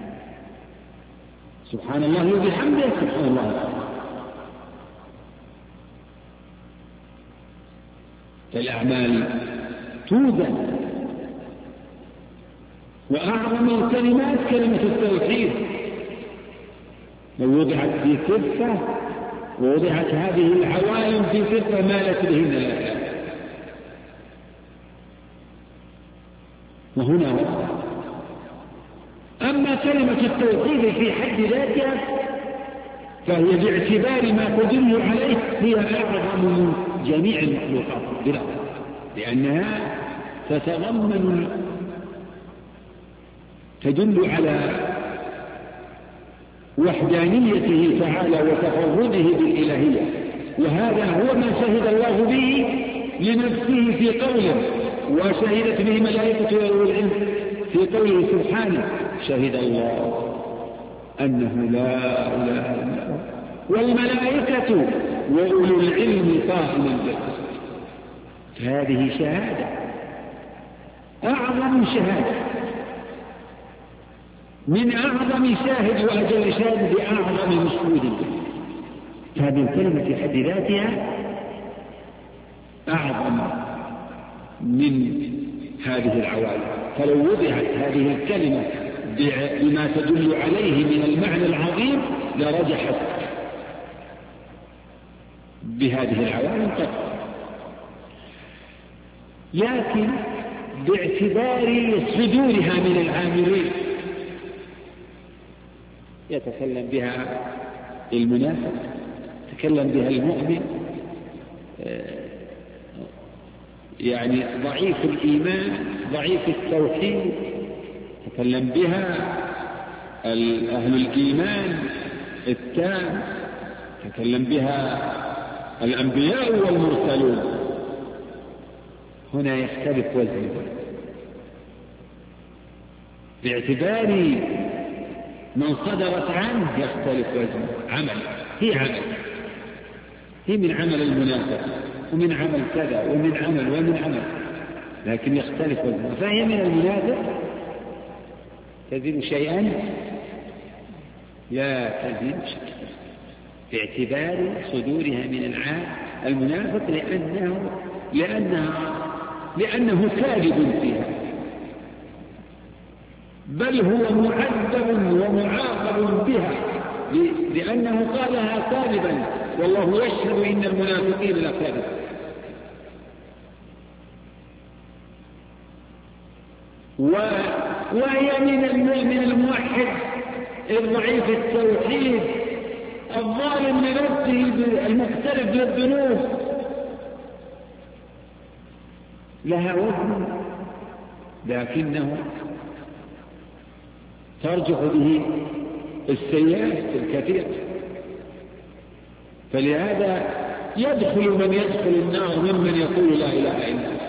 سبحان الله وبحمده سبحان الله. فالأعمال توزن. وأعظم الكلمات كلمة التوحيد، لو وضعت في كفة ووضعت هذه العوالم في كفة مالت بهن لا. وهنا وقت. أما كلمة التوحيد في حد ذاتها فهي باعتبار ما تدل عليه هي أعظم من جميع المخلوقات بلا، لأنها تدل على وحدانيته تعالى وتفرده بالإلهية، وهذا هو ما شهد الله به لنفسه في قوله، وشهدت به ملائكته والعلم في قوله سبحانه: شهد الله أنه لا إله إلا هو والملائكة وأولو العلم قائما بالقسط. هذه شهادة أعظم شهادة من أعظم شاهد وأجل شاهد بأعظم مشهود. هذه الكلمة في حد ذاتها أعظم من هذه العوالم. فلو وضعت هذه الكلمة بما تدل عليه من المعنى العظيم لرجحت بهذه العوالم قط، لكن باعتبار صدورها من العاملين يتكلم بها المنافق، يتكلم بها المؤمن، يعني ضعيف الإيمان ضعيف التوحيد، يتكلم بها أهل الإيمان التام تكلم بها الأنبياء والمرسلون. هنا يختلف وزنه باعتبار من صدرت عنه، يختلف وزنه. عمل هي من عمل المنافق ومن عمل كذا ومن عمل لكن يختلف وزنه. فهي من المنافق تزيد شيئا لا تزيد شيئا باعتبار صدورها من المنافق لأنه كاذب فيها، بل هو معذب ومعاقب بها لأنه قالها كاذبا، والله يشهد إن المنافقين لكاذب. وهي من الموحد الضعيف التوحيد الظالم لنفسه المقترف للذنوب، لها وزن لكنه ترجح به السيئات الكثيرة. فلهذا يدخل من يدخل النار ممن يقول لا إله إلا الله،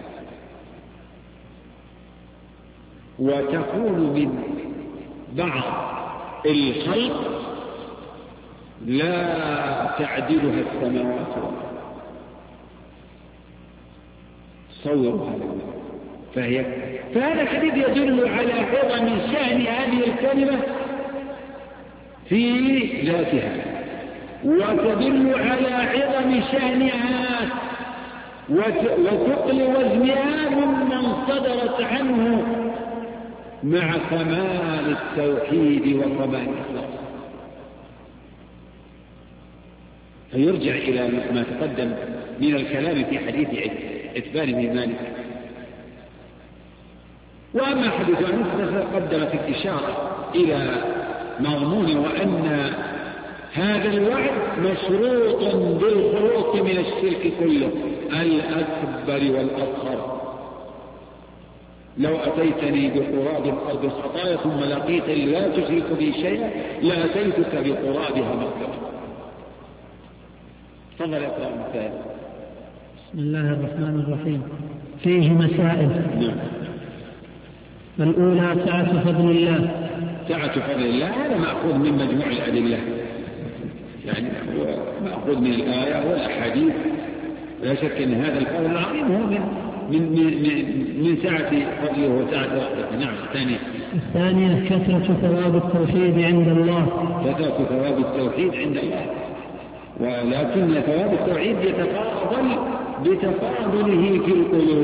وتكون من بعض الخلق لا تعدلها السماوات والأرض. صوروا هذا. فهذا الحديث يدل على عظم شأن هذه الكلمة في ذاتها، وتدل على عظم شأنها وثقل وزنها ممن صدرت عنه مع كمال التوحيد وكمال الإخلاص. فيرجع إلى ما تقدم من الكلام في حديث عتبان بن مالك. وأما حديث أنس فقدمت الإشارة إلى مضمون وأن هذا الوعد مشروط بالخلوص من الشرك كله الأكبر والأصغر. لو أتيتني بقراب الأرض خطايا ثم لقيتني لا تشرك بي شيئا لأتيتك بقرابها مغفرة. تفضل اقرأ المثال. بسم الله الرحمن الرحيم. فيه مسائل. الأولى سعة فضل الله. سعة فضل الله هذا مأخوذ من مجموع الأدلة، يعني هو مأخوذ من الآية والأحاديث. لا شك أن هذا الفضل العظيم هو من سعة فضله وسعة رحمته. نعم. الثانية كثرة ثواب التوحيد عند الله. كثرة ثواب التوحيد عند الله، ولكن ثواب التوحيد يتفاضل بتفاضله في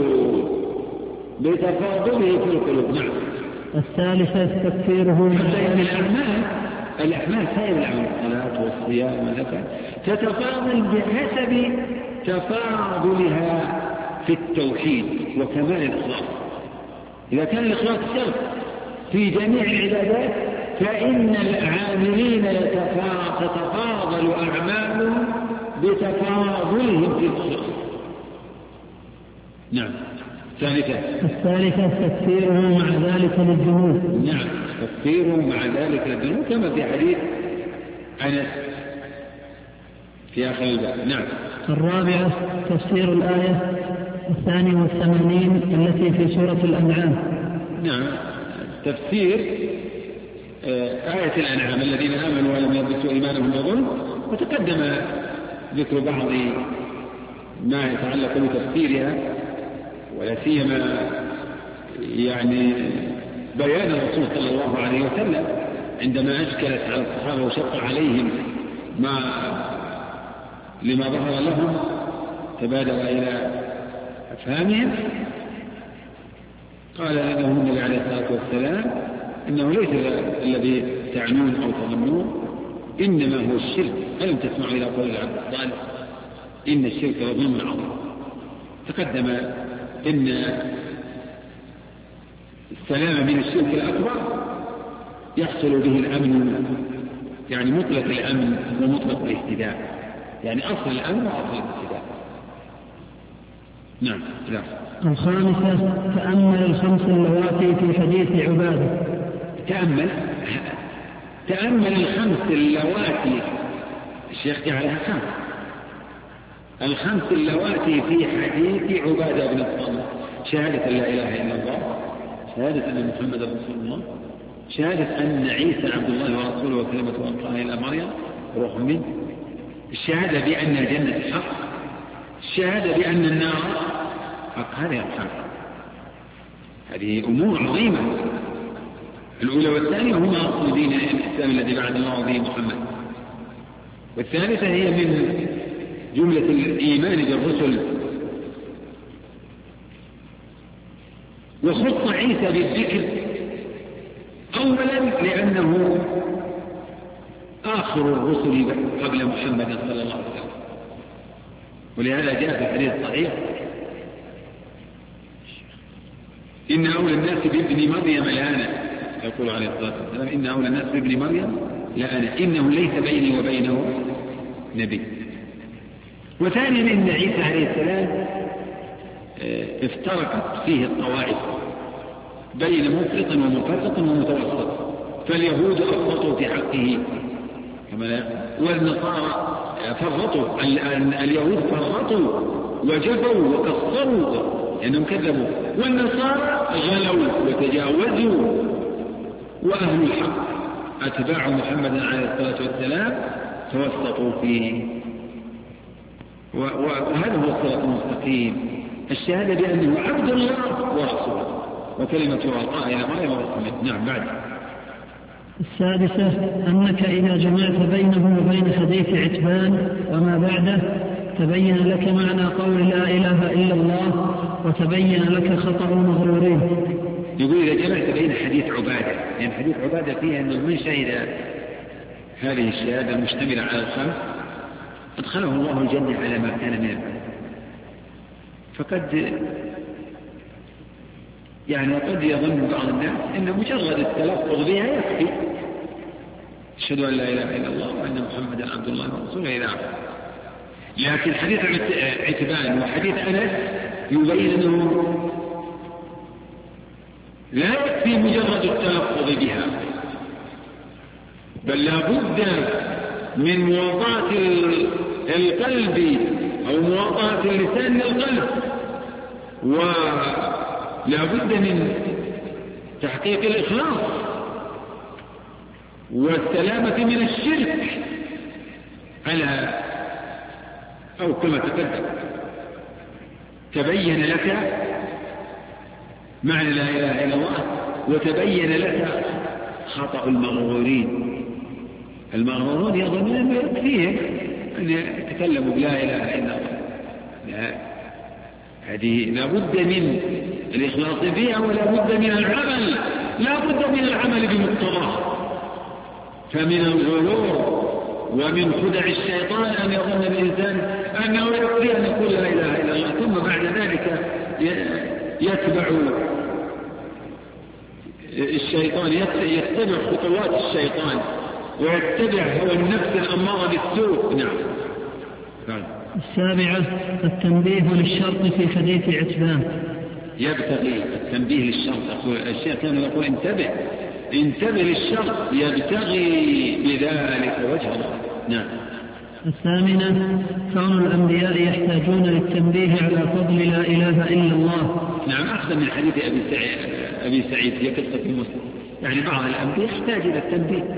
القلوب. نعم. الثالثة تكفيره الأعمال سائر الأعمال الصلاة والصيام والزكاة تتفاضل بحسب تفاضلها في التوحيد وكمال الإخلاص. إذا كان الإخلاص شرط في جميع العبادات فإن العاملين تتفاضل أعمالهم بتفاضلهم في الإخلاص. نعم. الثالثة تكفيره مع ذلك للذنوب. نعم، تكفيره مع ذلك للذنوب كما في حديث أنس في آخر الباب. نعم. الرابعة تفسير الآية 82 التي في سورة الأنعام. نعم، تفسير آية الأنعام الذين آمنوا ولم يلبسوا إيمانهم بظلم، وتقدم ذكر بعض ما يتعلق بتفسيرها، ولا سيما يعني بيان الرسول صلى الله عليه وسلم عندما أشكلت على الصحابة وشق عليهم لما ظهر لهم تبادر إلى أفهامهم. قال لهم النبي عليه الصلاة والسلام إنه ليس الذي تعنون أو تظنون، إنما هو الشرك. ألم تسمعوا إلى قول العبد الصالح إن الشرك لظلم عظيم. تقدم إن السلام من الشرك الأكبر يحصل به الأمن، يعني مطلق الأمن ومطلق الاهتداء، يعني أصل الأمن وأصل الاهتداء. نعم. لا. الخامسة تأمل الخمس اللواتي في حديث عبادة. تأمل تأمل الخمس اللواتي، الشيخ جعلها الخمس اللواتي في حديث عبادة بن الصامت: شهادة لا إله إلا الله، شهادة أن محمد رسول الله، شهادة أن عيسى عبد الله ورسوله وكلمته ألقاها إلى مريم روح منه، الشهادة بأن الجنة حق، الشهادة بأن النار حق. هذه الخمس، هذه أمور عظيمة. الأولى والثانية هما أصل دين الإسلام الذي بعد الله به محمد، والثالثة هي من جملة الإيمان بالرسل. وخص عيسى بالذكر أولا لأنه آخر الرسل قبل محمد صلى الله عليه وسلم، ولهذا جاء في الحديث الصحيح: إن أولى الناس بابن مريم لأنا، يقول عليه الصلاة والسلام: إن أولى الناس بابن مريم لأنا، إنه ليس بيني وبينه نبي. وثانيا إن عيسى عليه السلام افترقت فيه الطوائف بين مفرط ومفرط ومتوسط، فاليهود أفرطوا في حقه والنصارى فرطوا، اليهود فرطوا وجفوا وكسروا لأنهم كذبوا، والنصارى غلوا وتجاوزوا، وأهل الحق أتباع محمد عليه الصلاة والسلام توسطوا فيه. وهذا هو الصراط المستقيم، الشهادة بأنه عبد الله ورسوله وكلمته ألقاها إلى مريم ورسوله. نعم. بعد السادسة: أنك إذا جمعت بينه وبين حديث عتبان وما بعده تبين لك معنى قول لا إله إلا الله، وتبين لك خطأ المغرورين. يقول إذا جمعت بين حديث عبادة، يعني حديث عبادة فيه أن من شهد هذه الشهادة المشتملة على الخمس أدخله الله الجنة على ما كان من العمل. فقد قد يظن بعض الناس أن مجرد التلفظ بها يكفي، أشهد أن لا إله إلا الله وأن محمدا عبد الله ورسوله إلى آخره. لكن حديث عتبان وحديث أنس يبين أنه لا يكفي مجرد التلفظ بها، بل لا بد من مواطاة القلب أو مواطاة اللسان للقلب، ولا بد من تحقيق الإخلاص والسلامة من الشرك على أو كما تقدم. تبين لك معنى لا إله إلا الله، وتبين لك خطأ المغرورين. المغرورون يظنون أنه يكفيهم أن يتكلموا بلا إله إلا الله، لا، هذه لا بد من الإخلاص فيها ولا بد من العمل، لا بد من العمل بمقتضاه. فمن الغرور ومن خدع الشيطان أن يظن الإنسان أنه يكفي أن يقول لا إله إلا الله، ثم بعد ذلك يتبع الشيطان، يتبع خطوات الشيطان ويتبع هو النفس الأمارة بالسوء. نعم. السابعة: التنبيه للشرط في حديث عتبان. يبتغي التنبيه للشرط، الشيخ كان يقول انتبه للشرط، يبتغي بذلك وجه الله. نعم. الثامنة: كون الأنبياء يحتاجون للتنبيه على فضل لا إله إلا الله. نعم. أخذ من حديث أبي سعيد في قصة مسلم، يعني بعض الأنبياء يحتاج إلى التنبيه.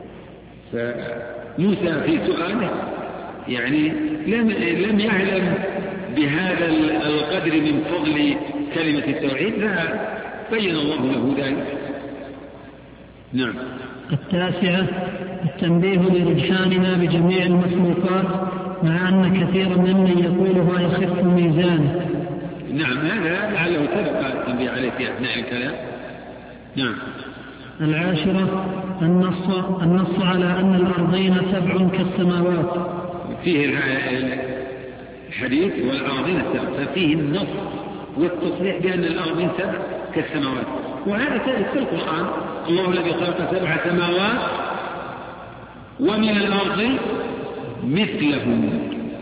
فموسى في سؤاله يعني لم يعلم بهذا القدر من فضل كلمة التوحيد، لا بين الله له ذلك. نعم. التاسعة: التنبيه لرجحانها بجميع المخلوقات، مع أن كثيرا ممن يقولها يخف ميزانه. نعم. هذا لعله سبق التنبيه عليه في أثناء الكلام. نعم. العاشرة: النص على أن الأرضين 7 كالسماوات. فيه الحديث والأرضين 7، ففيه النص والتصريح بأن الأرضين 7 كالسماوات، وهذا ثابت في القرآن: الله الذي خلق 7 سماوات ومن الأرض مثلهن،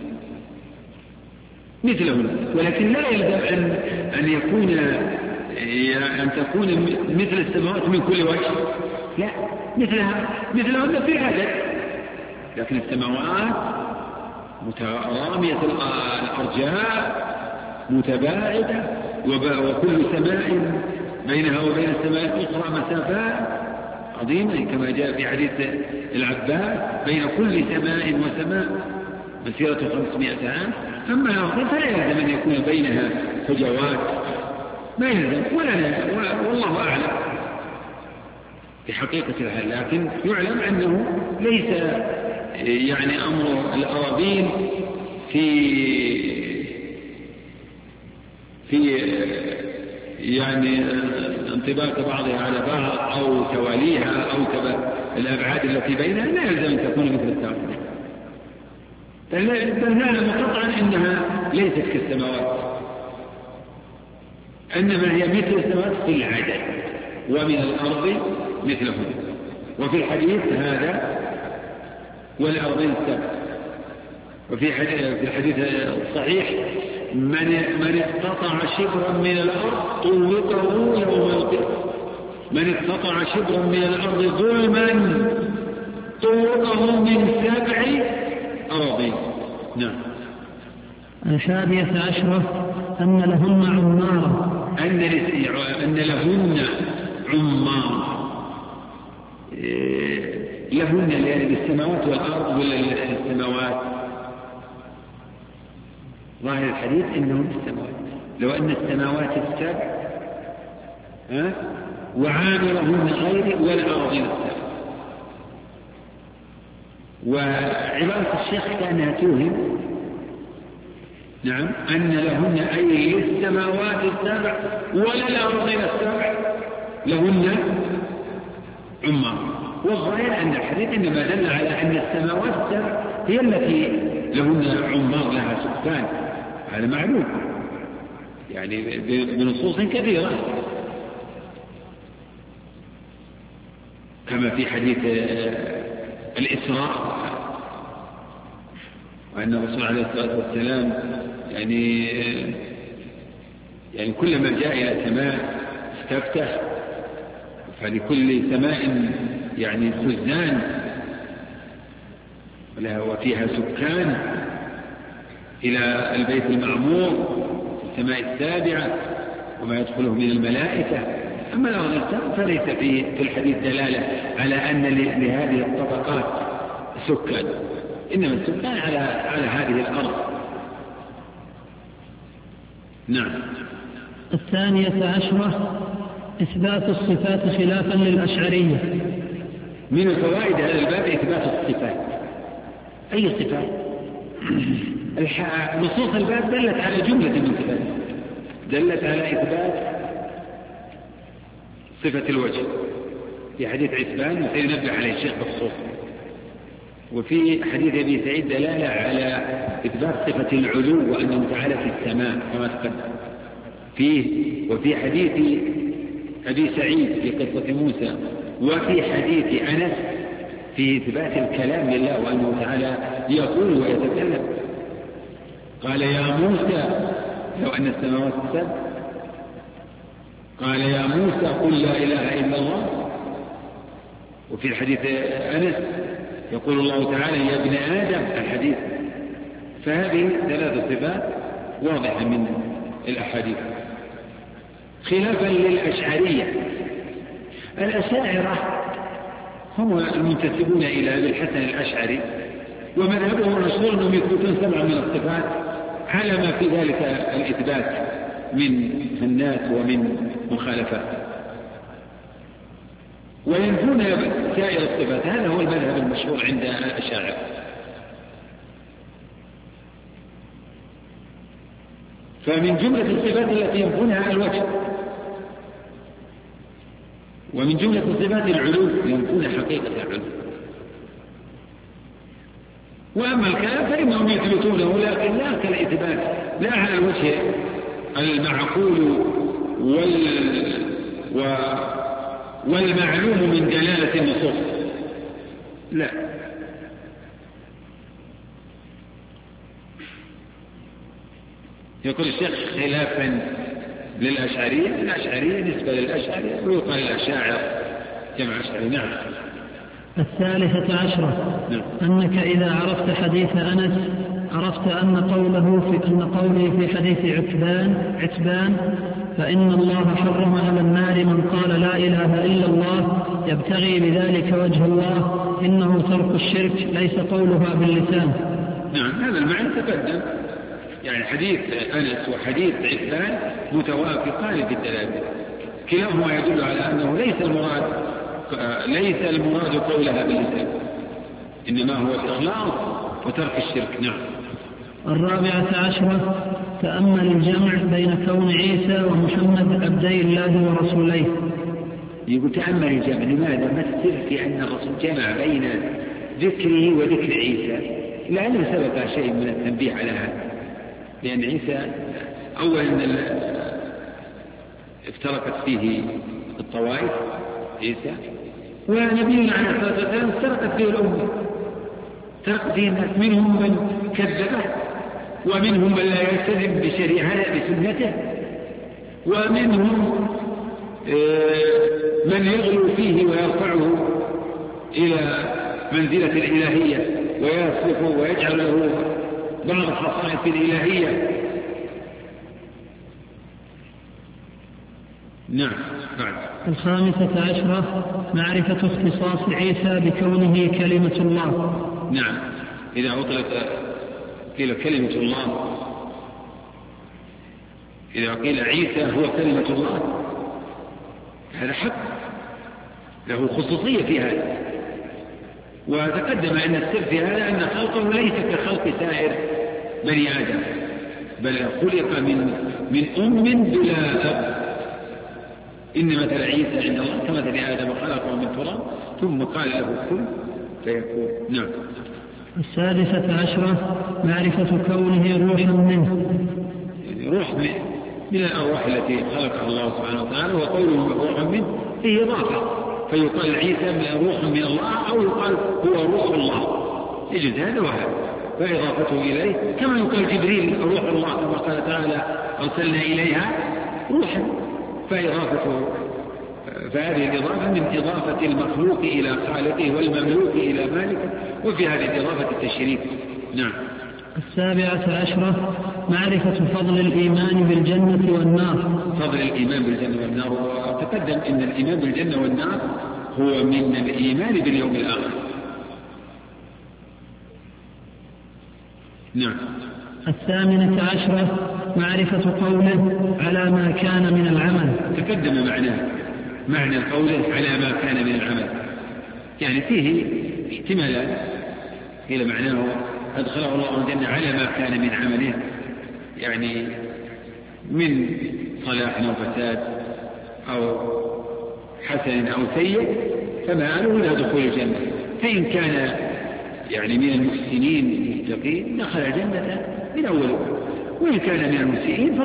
ولكن لا يلزم أن تكون مثل السماوات من كل وجه، لا، مثلهن في العدد، لكن السماوات رامية الأرجاء متباعدة، وكل سماء بينها وبين السماء الأخرى مسافات عظيمة كما جاء في حديث العباس: بين كل سماء وسماء مسيرة 500 عام. أما الأرض فلا يلزم أن يكون بينها فجوات، ما يلزم، والله أعلم بحقيقة الحال. لكن يعلم أنه ليس يعني أمر الأراضين في يعني انطباق بعضها على بعض أو تواليها أو الأبعاد التي بينها، لا يلزم أن تكون مثل التعقيد، بل نعلم قطعا أنها ليست كالسماوات، إنما هي مثل السماوات في العدد، ومن الأرض مثلهم. وفي الحديث هذا والأرضين السبع. وفي الحديث الصحيح: من اقتطع شبرا من الأرض طوقه يوم القيامة. من اقتطع شبرا من الأرض ظلما طوقه من 7 أراضين. نعم. 11 أن لهن عمار. أن لهن عمار. لهن يعني السماوات والأرض ولا السماوات؟ ظاهر الحديث إنهم السماوات. لو أن السماوات السبع وعامرهن غير والأرضين السبع. وعبارة الشيخ كانها توهم، نعم، أن لهن أي للسماوات السبع ولا الأرضين السبع لهن عمار. والظاهر أن الحديث إنما دل على أن السماوات السبع هي التي لهن عمار لها سكان، هذا معلوم يعني بنصوص كثيرة، كما في حديث الإسراء، وأن الرسول عليه الصلاة والسلام يعني كلما جاء إلى سماء استفتح، فلكل سماء يعني خزان وفيها سكان إلى البيت المعمور في السماء السابعة وما يدخله من الملائكة. أما الأرض السبع فليس في الحديث دلالة على أن لهذه الطبقات سكان، إنما السكان على هذه الأرض. نعم. 12 إثبات الصفات خلافا للأشعرية. من الفوائد هذا الباب إثبات الصفات. أي صفات؟ نصوص الباب دلت على جملة من صفات، دلت على إثبات صفة الوجه في حديث عثمان وسينبه عليه الشيخ بخصوص، وفي حديث أبي سعيد دلالة على إثبات صفة العلو وأنه تعالى في السماء كما تقدم فيه، وفي حديث أبي سعيد في قصة موسى، وفي حديث أنس في إثبات الكلام لله وأنه تعالى يقول ويتكلم. قال يا موسى لو أن السماوات السبع، قال يا موسى قل لا إله إلا الله. وفي الحديث أنس يقول الله تعالى يا ابن آدم الحديث. فهذه 3 صفات واضحة من الأحاديث، خلافا للأشعرية. الأشاعرة هم المنتسبون إلى أبي الحسن الأشعري، ومذهبهم المشهور أنهم يثبتون 7 من الصفات على ما في ذلك الإثبات من الناس ومن مخالفات، وينفون سائر الصفات. هذا هو المذهب المشهور عند الأشاعرة. فمن جملة الصفات التي ينفونها الوجه، ومن جملة الصفات العلو، ينفون حقيقة العلو. وأما الكلام فإنهم يثبتونه لكن لا كالإثبات، لا على الوجه المعقول والمعلوم من دلالة النصوص، لا. يقول الشيخ خلافا للأشعرية. الأشعرية نسبة للأشعرية ويقال الأشاعر جمع أشعري. نعم. 13 أنك إذا عرفت حديث أنس عرفت أن قوله في حديث عتبان فإن الله حرم على النار من قال لا إله إلا الله يبتغي بذلك وجه الله إنه ترك الشرك ليس قولها باللسان. نعم هذا المعنى تقدم، يعني حديث أنس وحديث عتبان متوافقان في الدلالة، كلاهما يدل على أنه ليس المراد قولها باللسان، إنما هو الإخلاص وترك الشرك. نعم. 14 تأمل الجمع بين كون عيسى ومحمد عبدي الله ورسوليه. يقول تأمل الجمع، لماذا؟ مثل في أن الرسول جمع بين ذكره وذكر عيسى، لأنه سبق شيء من التنبيه على هذا، لأن عيسى أولا افترقت فيه الطوائف عيسى، ونبينا عليه الصلاة والسلام افترقت فيه الأمة، افترقت فيه الناس، منهم من كذبه ومنهم من لا يلتزم بشريعته بسنته، ومنهم من يغلو فيه ويرفعه إلى منزلة الإلهية ويصرفه ويجعل له بعض خصائص الإلهية. نعم. 15 معرفة اختصاص عيسى بكونه كلمة الله. نعم. إذا أطلق قيل كلمة الله، إذا قيل عيسى هو كلمة الله هذا حق، له خصوصية في هذا. وتقدم أن السر في هذا أن خلقه ليس كخلق سائر بني آدم، بل خلق من أم بلا أب، إن مثل عيسى عند الله كمثل آدم خلقه من تراب ثم قال له كن فيكون. نعم. 16 معرفة كونه روحا منه، روح من الأرواح التي خلقها الله سبحانه وتعالى، وقوله روحا منه هي إضافة، فيقال عيسى من روح من الله أو يقال هو روح الله، يجوز هذا وهذا، فإضافته إليه كما يقال جبريل روح الله كما قال تعالى أرسلنا إليها روحا، فهذه الإضافة من إضافة المخلوق إلى خالقه والمملوك إلى مالكه، وفي هذه الإضافة التشريف. نعم. 17 معرفة فضل الإيمان بالجنة والنار. فضل الإيمان بالجنة والنار، وتقدم أن الإيمان بالجنة والنار هو من الإيمان باليوم الآخر. نعم. 18 معرفة قوله على ما كان من العمل. تقدم معنى قوله على ما كان من العمل، يعني فيه احتمالات، إلى معناه أدخله الله الجنة على ما كان من عمله، يعني من صلاح أو فساد أو حسن أو سيء فمآله إلى دخول الجنة، فإن كان يعني من المحسنين المتقين دخل الجنة من أوله، وإن كان من المسيئين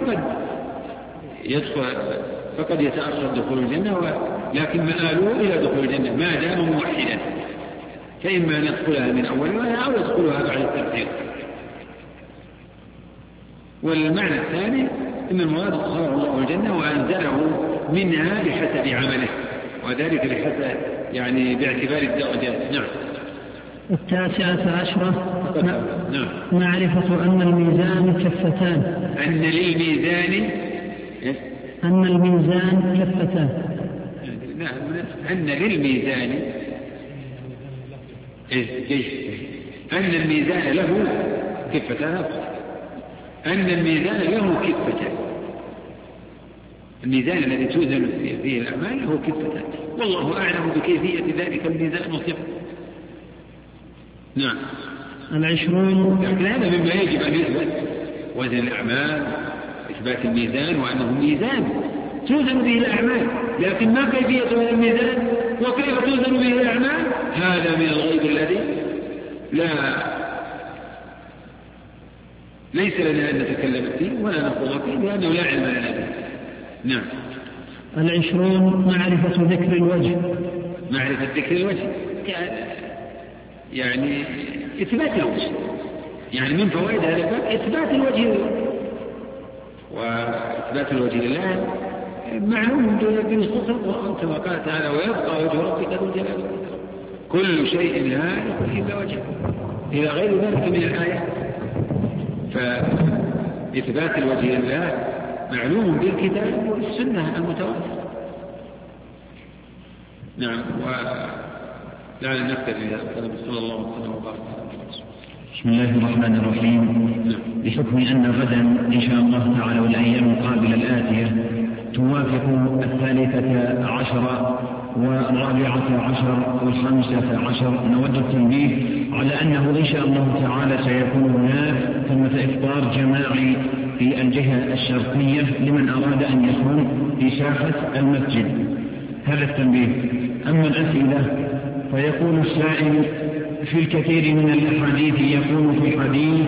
فقد يتأخر دخول الجنة، لكن مآله إلى دخول الجنة ما دام موحدا، فإما أن يدخلها من أولها أو يدخلها بعد التأخير. والمعنى الثاني أن المراد أدخله الله الجنة وأنزله منها بحسب عمله، وذلك بحسب يعني باعتبار الدرجات. نعم. 19 معرفة أن الميزان كفتان. أن الميزان كفتان. نعم. أن للميزان أن الميزان له كفتان، أن الميزان له كفتان، الميزان الذي توزن فيه الأعمال له كفتان، والله أعلم بكيفية ذلك الميزان وصفه. نعم. 20 لكن هذا مما يجب أن يثبت، وزن الأعمال، إثبات الميزان وأنه ميزان توزن به الأعمال، لكن ما كيفية هذا الميزان وكيف توزن به الأعمال هذا من الغيب الذي ليس لنا أن نتكلم فيه ولا نخوض فيه لأنه لا علم لنا به. نعم. 20 معرفة ذكر الوجه. معرفة ذكر الوجه يعني إثبات الوجه، يعني من فوائد هذا الباب إثبات الوجه، وإثبات الوجه لله معلوم بنصوص القرآن كما قال تعالى ويبقى وجه ربك ذو الجلال والإكرام كل شيء هالك إلا وجهه إلى غير ذلك من الآيات. فإثبات الوجه لله معلوم بالكتاب والسنة المتواترة. نعم. ولعل نكتفي بهذا صلى الله عليه وسلم وبارك. بسم الله الرحمن الرحيم. بحكم أن غدا إن شاء الله تعالى والأيام القابلة الآتية توافق 13 و14 و15 نود التنبيه على أنه إن شاء الله تعالى سيكون هناك ثمة إفطار جماعي في الجهة الشرقية لمن أراد أن يكون في ساحة المسجد. هذا التنبيه. أما الأسئلة فيقول السائل في الكثير من الأحاديث يكون في حديث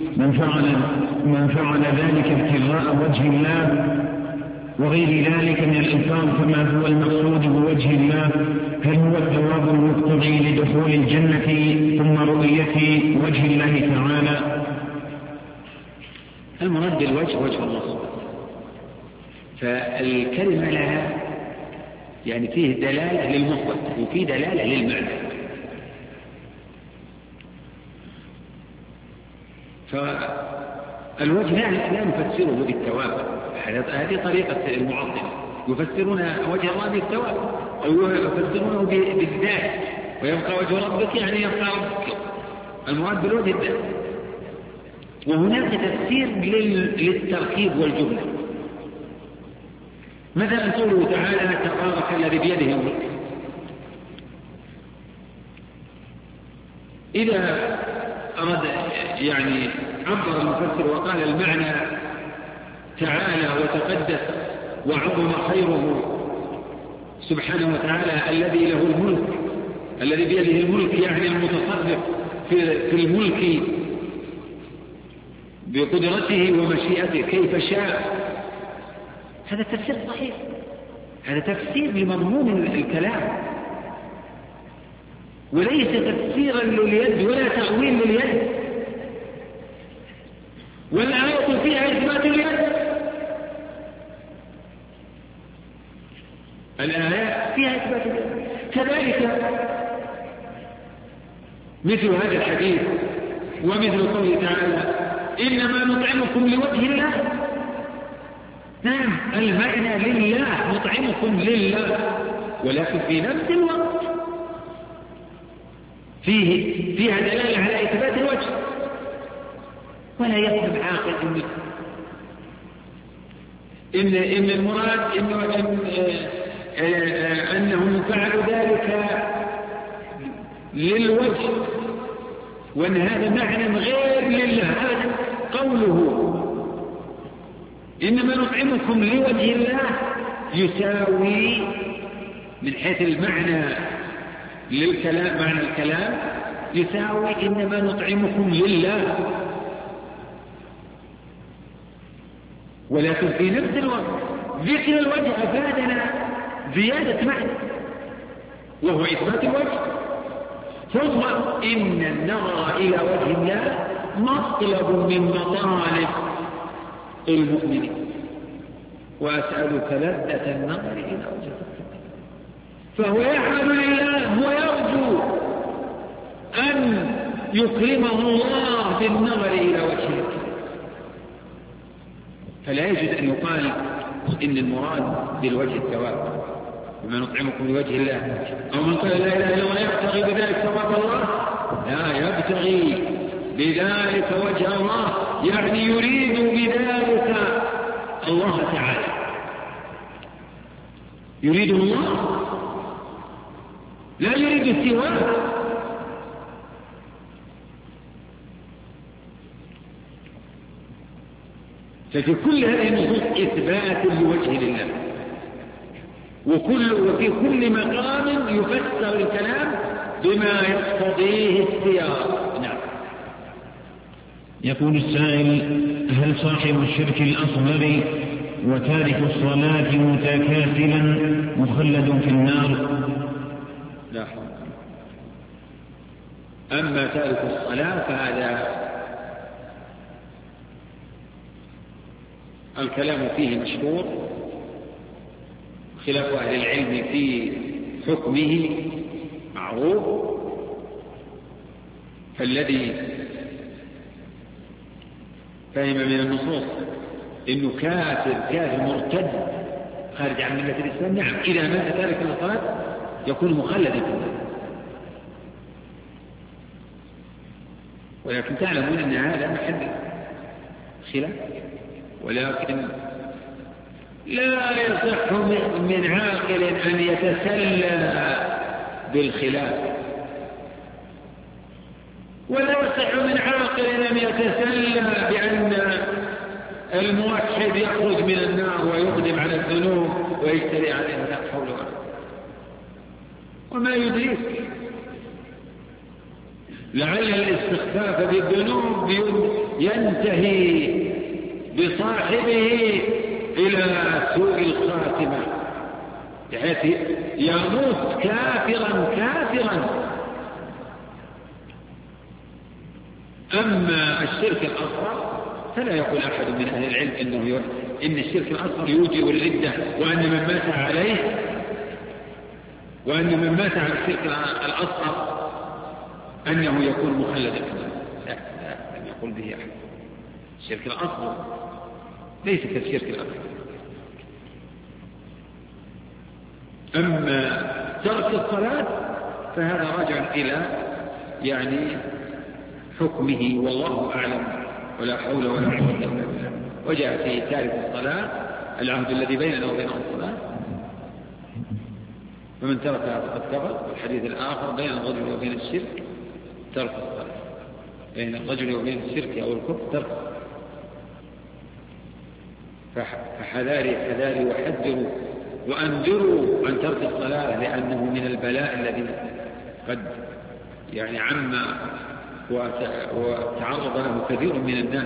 من فعل ذلك ابتغاء وجه الله وغير ذلك من الإنفاق فما هو المقصود بوجه الله؟ هل هو الثواب المقتضي لدخول الجنة ثم رؤية وجه الله تعالى؟ المراد بالوجه وجه الله سبحانه. فالكلمة لها يعني فيه دلالة للمفرد وفيه دلالة للمعنى. فالوجه لا نفسره بالثواب، هذه طريقة المعطلة، يفسرون وجه الله بالثواب أو يفسرونه بالذات ويبقى وجه ربك يعني يبقى ربك. المراد بالوجه الذات. وهناك تفسير للتركيب والجملة. مثلا قوله تعالى تبارك الذي بيده الملك. إذا أراد يعني عبر المفسر وقال المعنى تعالى وتقدس وعظم خيره سبحانه وتعالى الذي له الملك، الذي بيده الملك يعني المتصرف في الملك بقدرته ومشيئته كيف شاء. هذا تفسير صحيح، هذا تفسير لمضمون الكلام وليس تفسيرا لليد ولا تأويل لليد. والآية فيها إثبات اليد، الآيات فيها إثبات اليد. كذلك مثل هذا الحديث ومثل قوله تعالى إنما نطعمكم لوجه الله. نعم، المعنى لله، نطعمكم لله، ولكن في نفس الوقت فيها دلالة على إثبات الوجه. ولا يفهم عاقل إن المراد أنهم فعلوا ذلك للوجه وأن هذا معنى غير لله. هذا قوله إنما نطعمكم لوجه الله يساوي من حيث المعنى للكلام، معنى الكلام يساوي إنما نطعمكم لله، ولكن في نفس الوقت ذكر الوجه أفادنا زيادة معنى وهو إثبات الوجه. ثم إن النظر إلى وجه الله مطلب من مطالب المؤمنين، وأسألك لذة النظر إلى وجه الله. فهو يعمل لله ويرجو أن يكرمه الله بالنظر إلى وجهه. فلا يجوز أن يقال إن المراد بالوجه الثواب بما نطعمكم لوجه الله، أو من قال لا إله إلا الله يبتغي بذلك ثواب الله. لا، يبتغي بذلك وجه الله، يعني يريد بذلك الله تعالى، يريد الله لا يريد سواه. ففي كل هذه النصوص إثبات لوجه الله، وفي كل مقام يفسر الكلام بما يقتضيه السياق. نعم. يقول السائل هل صاحب الشرك الأصغر وتارك الصلاة متكاسلا مخلد في النار؟ لا. أما تارك الصلاة فهذا الكلام فيه مشهور، خلاف أهل العلم في حكمه معروف، فالذي فهم من النصوص إنه كافر مرتد خارج عن ملة الإسلام، نعم إذا مات تارك الصلاة يكون مخلدا في النار. ولكن تعلمون أن هذا محل خلاف، ولكن لا يصح من عاقل أن يتسلى بالخلاف، ولا يصح من عاقل أن يتسلى بأن الموحد يخرج من النار ويقدم على الذنوب ويجتري عليها، لا حول ولا قوة. وما يدريك لعل الاستخفاف بالذنوب ينتهي بصاحبه إلى سوء الخاتمة، بحيث يموت كافرا. أما الشرك الأصغر فلا يقول أحد من أهل العلم إن الشرك الأصغر يوجب الردة، وأن من مات على الشرك الأصغر أنه يكون مخلدا. لا لم يقول به أحد. الشرك الأصغر ليس كالشرك الأكبر. أما ترك الصلاة فهذا راجع إلى حكمه، والله أعلم، ولا حول ولا قوة إلا بالله. وجاء في تارك الصلاة العهد الذي بيننا وبينهم الصلاة، ومن تركها فقد كفر. والحديث الآخر بين الرجل وبين الشرك ترك الصلاة، بين الرجل وبين الشرك أو الكفر ترك الصلاة. فحذاري وحذروا وأنذروا عن ترك الصلاة، لأنه من البلاء الذي قد عم وتعرض له كثير من الناس.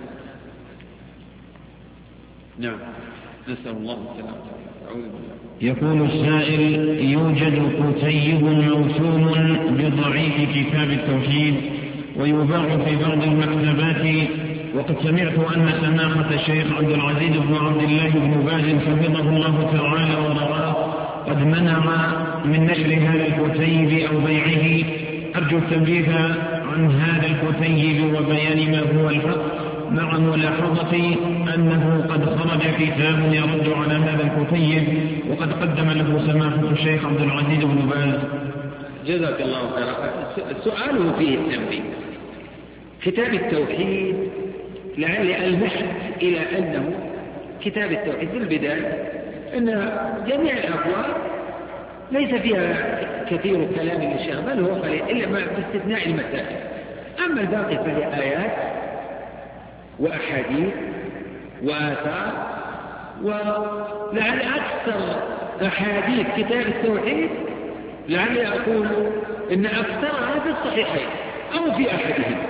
نعم، نسأل الله السلامة. يقول السائل: يوجد كتيب موسوم بضعيف كتاب التوحيد ويباع في بعض المكتبات، وقد سمعت أن سماحة الشيخ عبد العزيز بن عبد الله بن باز حفظه الله تعالى ورعاه قد منع من نشر هذا الكتيب أو بيعه. أرجو التنبيه عن هذا الكتيب وبيان ما هو الحق، مع ملاحظة أنه قد خرج كتاب يرد على هذا الكتيب وقد قدم له سماحة الشيخ عبد العزيز بن باز. جزاك الله خيرا. سؤاله فيه التنبيه. كتاب التوحيد لعلي ألمحت إلى أنه كتاب التوحيد في البداية أن جميع الأبواب ليس فيها كثير كلام للشيخ، بل هو قليل إلا باستثناء المسائل. أما الباقي فهي آيات وأحاديث وآثار، ولعل أكثر أحاديث كتاب التوحيد لعلي أقول إن أكثرها في الصحيحين أو في أحدهما،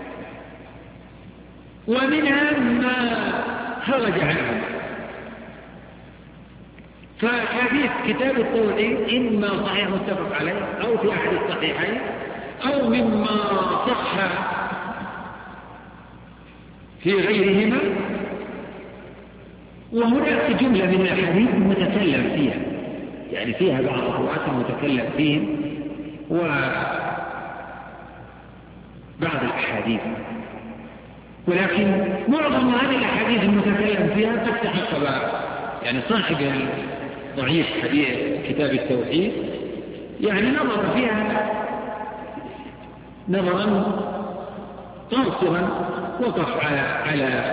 ومنها ما خرج عنه. فحديث كتاب التوحيد إما صحيح متفق عليه أو في أحد الصحيحين أو مما صح في غيرهما، وهناك جملة من الأحاديث متكلم فيها، فيها بعض الرواة المتكلم فيهم وبعض الأحاديث، ولكن معظم هذه الأحاديث المتكلم فيها تستحق صاحب ضعيف حديث كتاب التوحيد نظر فيها نظرا قاصرا، وقف على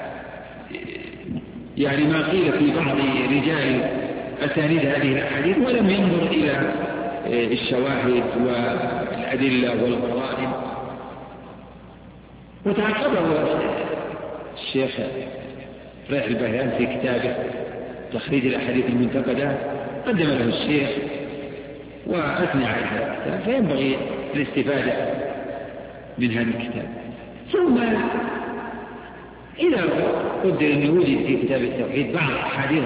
ما قيل في بعض رجال أسانيد هذه الأحاديث، ولم ينظر إلى الشواهد والأدلة والقرائن. وتعقبه الشيخ ريح البهيان في كتابه تخريج الأحاديث المنتقدة، قدم له الشيخ وأثنى على هذا الكتاب، فينبغي الاستفادة من هذا الكتاب. ثم إذا قدر أن يوجد في كتاب التوحيد بعض أحاديث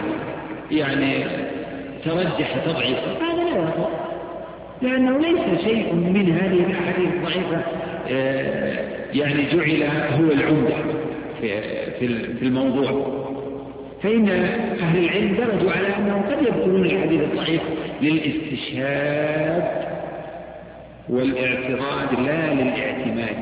ترجح تضعيف، هذا لا يضر، لأنه ليس شيء من هذه الأحاديث الضعيفة جعل هو العمدة في الموضوع، فإن أهل العلم درجوا على أنهم قد يذكرون الحديث الضعيف للاستشهاد والاعتراض لا للاعتماد،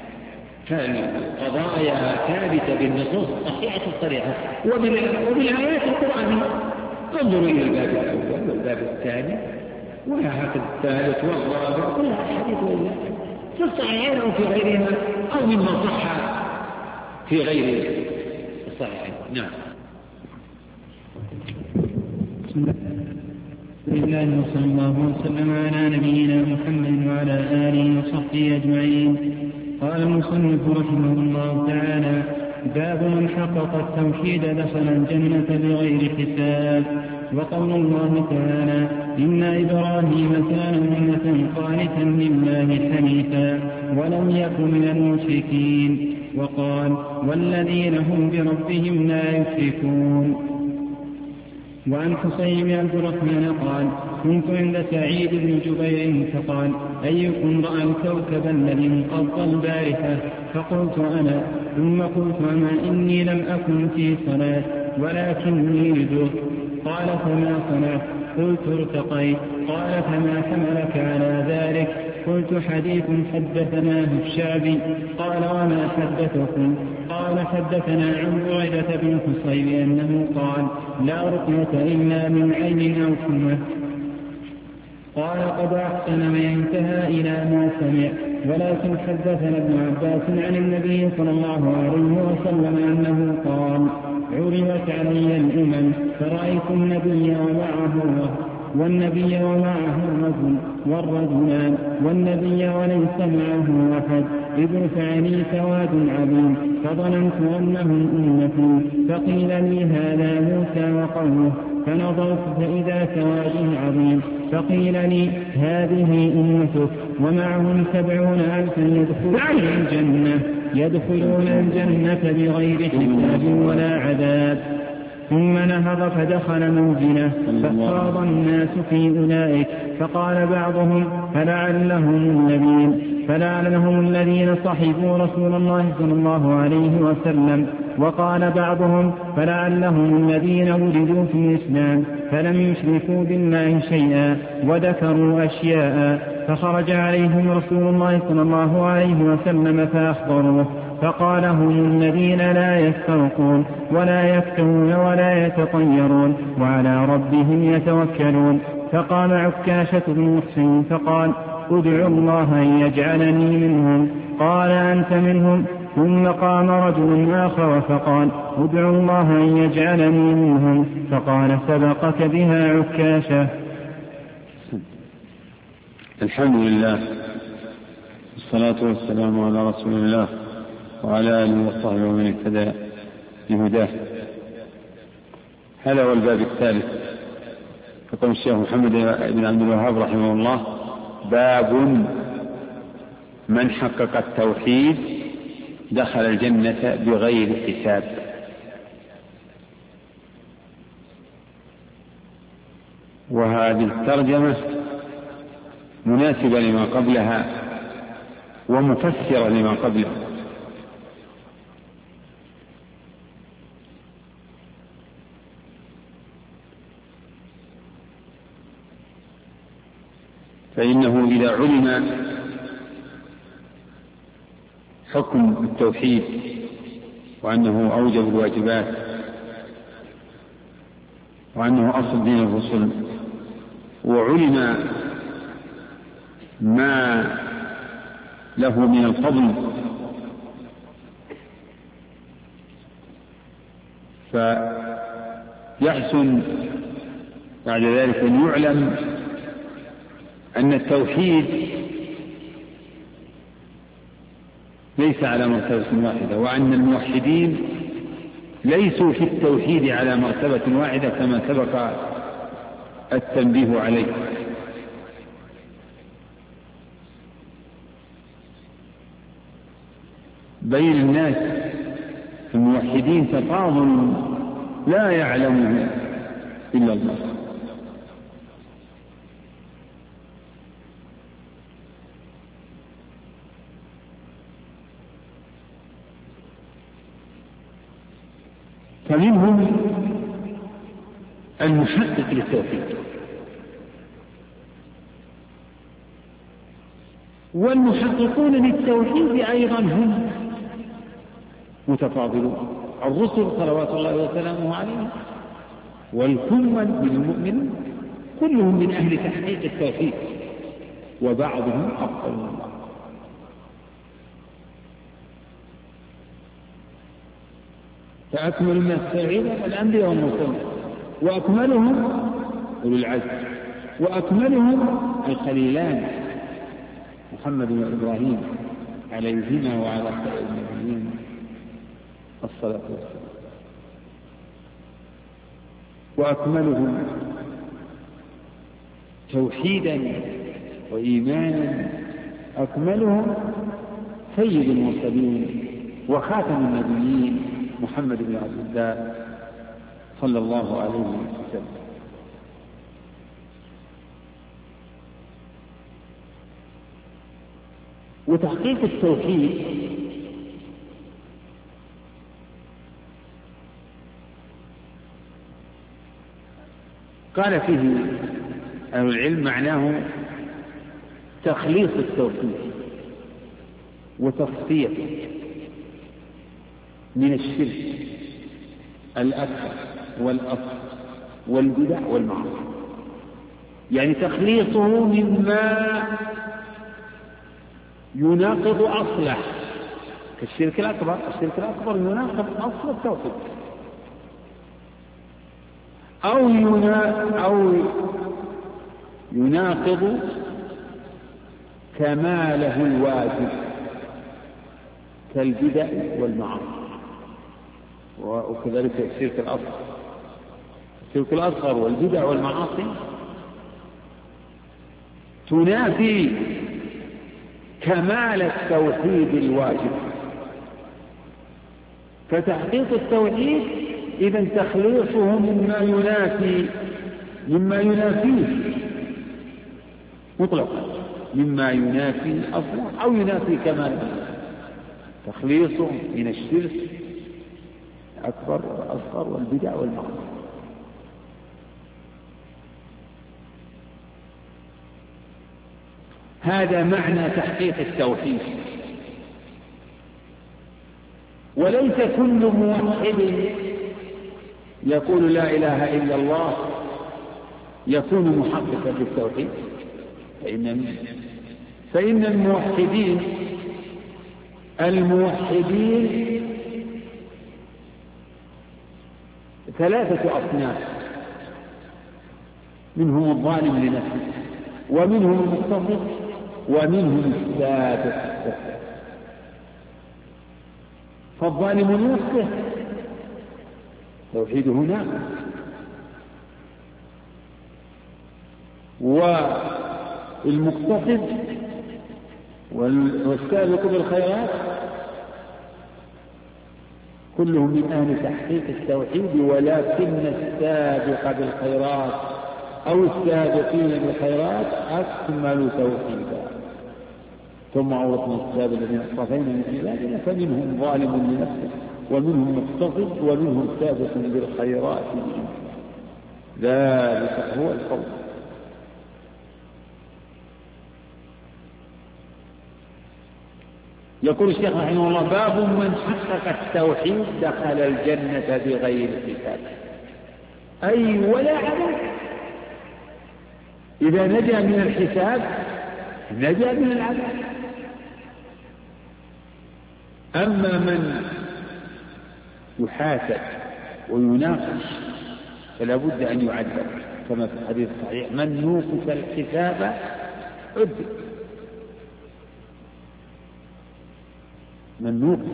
فالقضايا ثابتة بالنصوص الصحيحة الصريحة وبالآيات القرآنية. انظروا إلى الباب الأول والباب الثاني وهكذا الثالث والرابع، كلها أحاديث في الصحيحين أو في غيرهما أو مما صح في غير الصحيحين. نعم. بسم الله وصلى الله وسلم على نبينا محمد وعلى آله وصحبه أجمعين. قال المصنف رحمه الله تعالى: باب من حقق التوحيد دخل الجنة بغير حساب. وقول الله تعالى: إن إبراهيم كان أمة قانتا لله حنيفا ولم يك من المشركين. وقال: والذين هم بربهم لا يشركون. وعن حسين بن عبد الرحمن قال: كنت عند سعيد بن جبير فقال: أيكم رأى الكوكب الذي انقض البارحة؟ فقلت: أنا. ثم قلت: أما إني لم أكن في صلاة ولكني لجوء. قال: فما صنعت؟ قلت: ارتقيت. قال: فما حملك على ذلك؟ قلت: حديث حدثناه الشعبي. قال: وما حدثكم؟ قال: حدثنا عن بريدة بن حصيب أنه قال: لا رقية إلا من عين أو حمى. قال: قد أحسن ما انتهى إلى ما سمع. ولكن حدثنا ابن عباس عن النبي صلى الله عليه وسلم أنه قال: عرضت علي الأمم فرأيت النبي ومعه الرجل والرجلان والنبي وليس معه أحد، إذ رفعني سواد عظيم فظننت أنهم أمتي، فقيل لي: هذا موسى وقومه. فنظرت فإذا سواد عظيم، فقيل لي: هذه أمتك ومعهم 70,000 يدخلون الجنة بغير حساب ولا عذاب. ثم نهض فدخل منزله فخاض الناس في أولئك، فقال بعضهم: فلعلهم الذين صحبوا رسول الله صلى الله عليه وسلم. وقال بعضهم: فلعلهم الذين ولدوا في الإسلام فلم يشركوا بالله شيئا وذكروا أشياء. فخرج عليهم رسول الله صلى الله عليه وسلم فأخبروه، فقال: هم الذين لا يسترقون ولا يكتوون ولا يتطيرون وعلى ربهم يتوكلون. فقام عكاشة بن محسن فقال: ادعوا الله أن يجعلني منهم. قال: أنت منهم. ثم قام رجل آخر فقال: ادعوا الله أن يجعلني منهم. فقال: سبقك بها عكاشة. الحمد لله والصلاة والسلام على رسول الله وعلى آله وصحبه ومن اهتدى بهداه. هذا هو الباب الثالث. يقول الشيخ محمد بن عبد الوهاب رحمه الله: باب من حقق التوحيد دخل الجنة بغير حساب. وهذه الترجمة مناسبة لما قبلها ومفسرة لما قبلها. فإنه إذا علم حكم التوحيد وأنه أوجب الواجبات وأنه أصل دين الرسل، وعلم ما له من الفضل، فيحسن بعد ذلك أن يعلم أن التوحيد ليس على مرتبة واحدة، وأن الموحدين ليسوا في التوحيد على مرتبة واحدة كما سبق التنبيه عليه. بين الناس الموحدين تفاضل لا يعلمه إلا الله. فمنهم المحقق للتوحيد، والمحققون للتوحيد أيضا هم متفاضلون. الرسل صلوات الله وسلامه عليهم والكمل من المؤمنين كلهم من أهل تحقيق التوحيد، وبعضهم أفضل من بعض. فأكمل الناس توحيدا الأنبياء والمرسلون، وأكملهم أولو العزم، وأكملهم الخليلان محمد وإبراهيم عليهما وعلى سائر النبيين الصلاة والسلام. وأكملهم توحيدا وإيمانا أكملهم سيد المرسلين وخاتم النبيين محمد بن عبد الله صلى الله عليه وسلم. وتحقيق التوحيد قال فيه أهل العلم معناه تخليص التوحيد وتصفيته من الشرك الأكبر والأصغر والبدع والمعاصي، يعني تخليصه مما يناقض أصله كالشرك الأكبر. الشرك الأكبر يناقض أصل التوحيد، أو يناقض كماله الواجب كالبدع والمعاصي، وكذلك الشرك الأصغر. الشرك الأصغر والبدع والمعاصي تنافي كمال التوحيد الواجب. فتحقيق التوحيد إذن تخليصه مما ينافيه مطلقا، مما ينافي أصلا أو ينافي كماله، تخليصه من الشرك الأكبر والأصغر والبدع والمعاصي. هذا معنى تحقيق التوحيد. وليس كل موحد يقول لا إله إلا الله يكون محققا للتوحيد، فإن الموحدين ثلاثة أصناف، منهم الظالم لنفسه، ومنهم المقتصد، ومنهم السابق. فالظالم لنفسه توحيده ناقص، والمقتصد والسابق بالخيرات كلهم من أهل تحقيق التوحيد، ولكن السابق بالخيرات أو السابقين بالخيرات أكمل توحيدا. ثم أورثنا الكتاب الذين اصطفينا من عبادنا فمنهم ظالم لنفسه ومنهم مقتصد ومنهم سابق بالخيرات، ذلك هو الفضل. يقول الشيخ رحمه الله: باب من حقق التوحيد دخل الجنة بغير حساب، أي ولا عذاب. إذا نجا من الحساب نجا من العذاب. أما من يحاسب ويناقش فلا بد أن يعذب، كما في الحديث الصحيح: من نوقش الحساب عذب. من نوقش.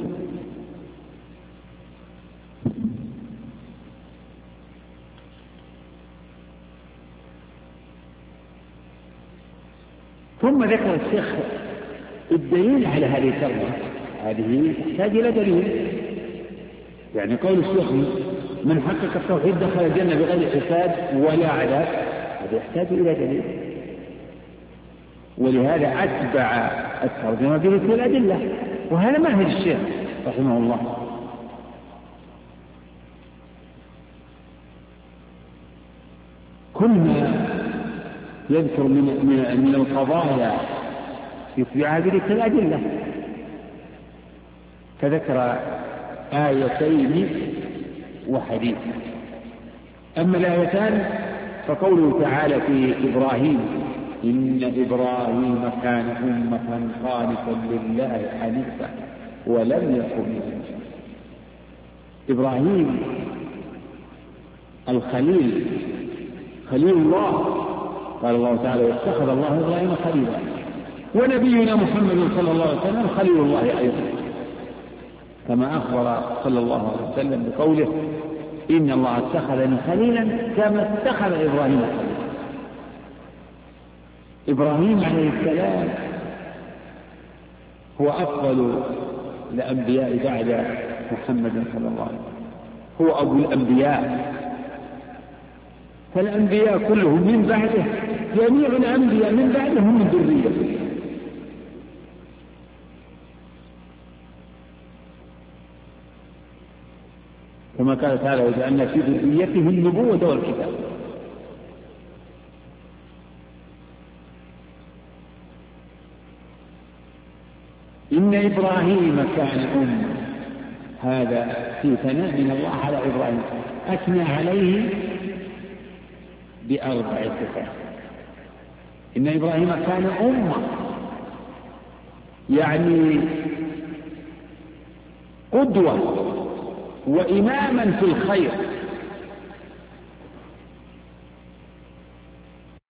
ثم ذكر الشيخ الدليل على هذه الترجمة، هذه تحتاج إلى دليل. يعني قول الشيخ: من حقق التوحيد دخل الجنة بغير حساب ولا عذاب، هذا يحتاج إلى دليل، ولهذا أتبع الترجمة بذكر الأدلة، وهذا منهج الشيخ رحمه الله. كل ما يذكر من القضايا يتبعها بذكر الأدلة، فذكر آيتين وحديث. أما الآيتان فقوله تعالى في إبراهيم: إن إبراهيم كان أمة قانتا لله حنيفا ولم يكن من المشركين. إبراهيم الخليل، خليل الله، قال الله تعالى: واتخذ الله إبراهيم خليلا. ونبينا محمد صلى الله عليه وسلم خليل الله أيضا، كما أخبر صلى الله عليه وسلم بقوله: إن الله اتخذني خليلا كما اتخذ إبراهيم خليلا. إبراهيم عليه السلام هو أفضل الأنبياء بعد محمد صلى الله عليه وسلم، هو أبو الأنبياء، فالأنبياء كلهم من بعده، جميع الأنبياء من بعده هم من ذريته، كما قال تعالى: وجعلنا في ذريته النبوة والكتاب. إن إبراهيم كان أمة، هذا في ثناء من الله على إبراهيم، أثنى عليه بأربع صفات. إن إبراهيم كان أمة، يعني قدوة وإماما في الخير،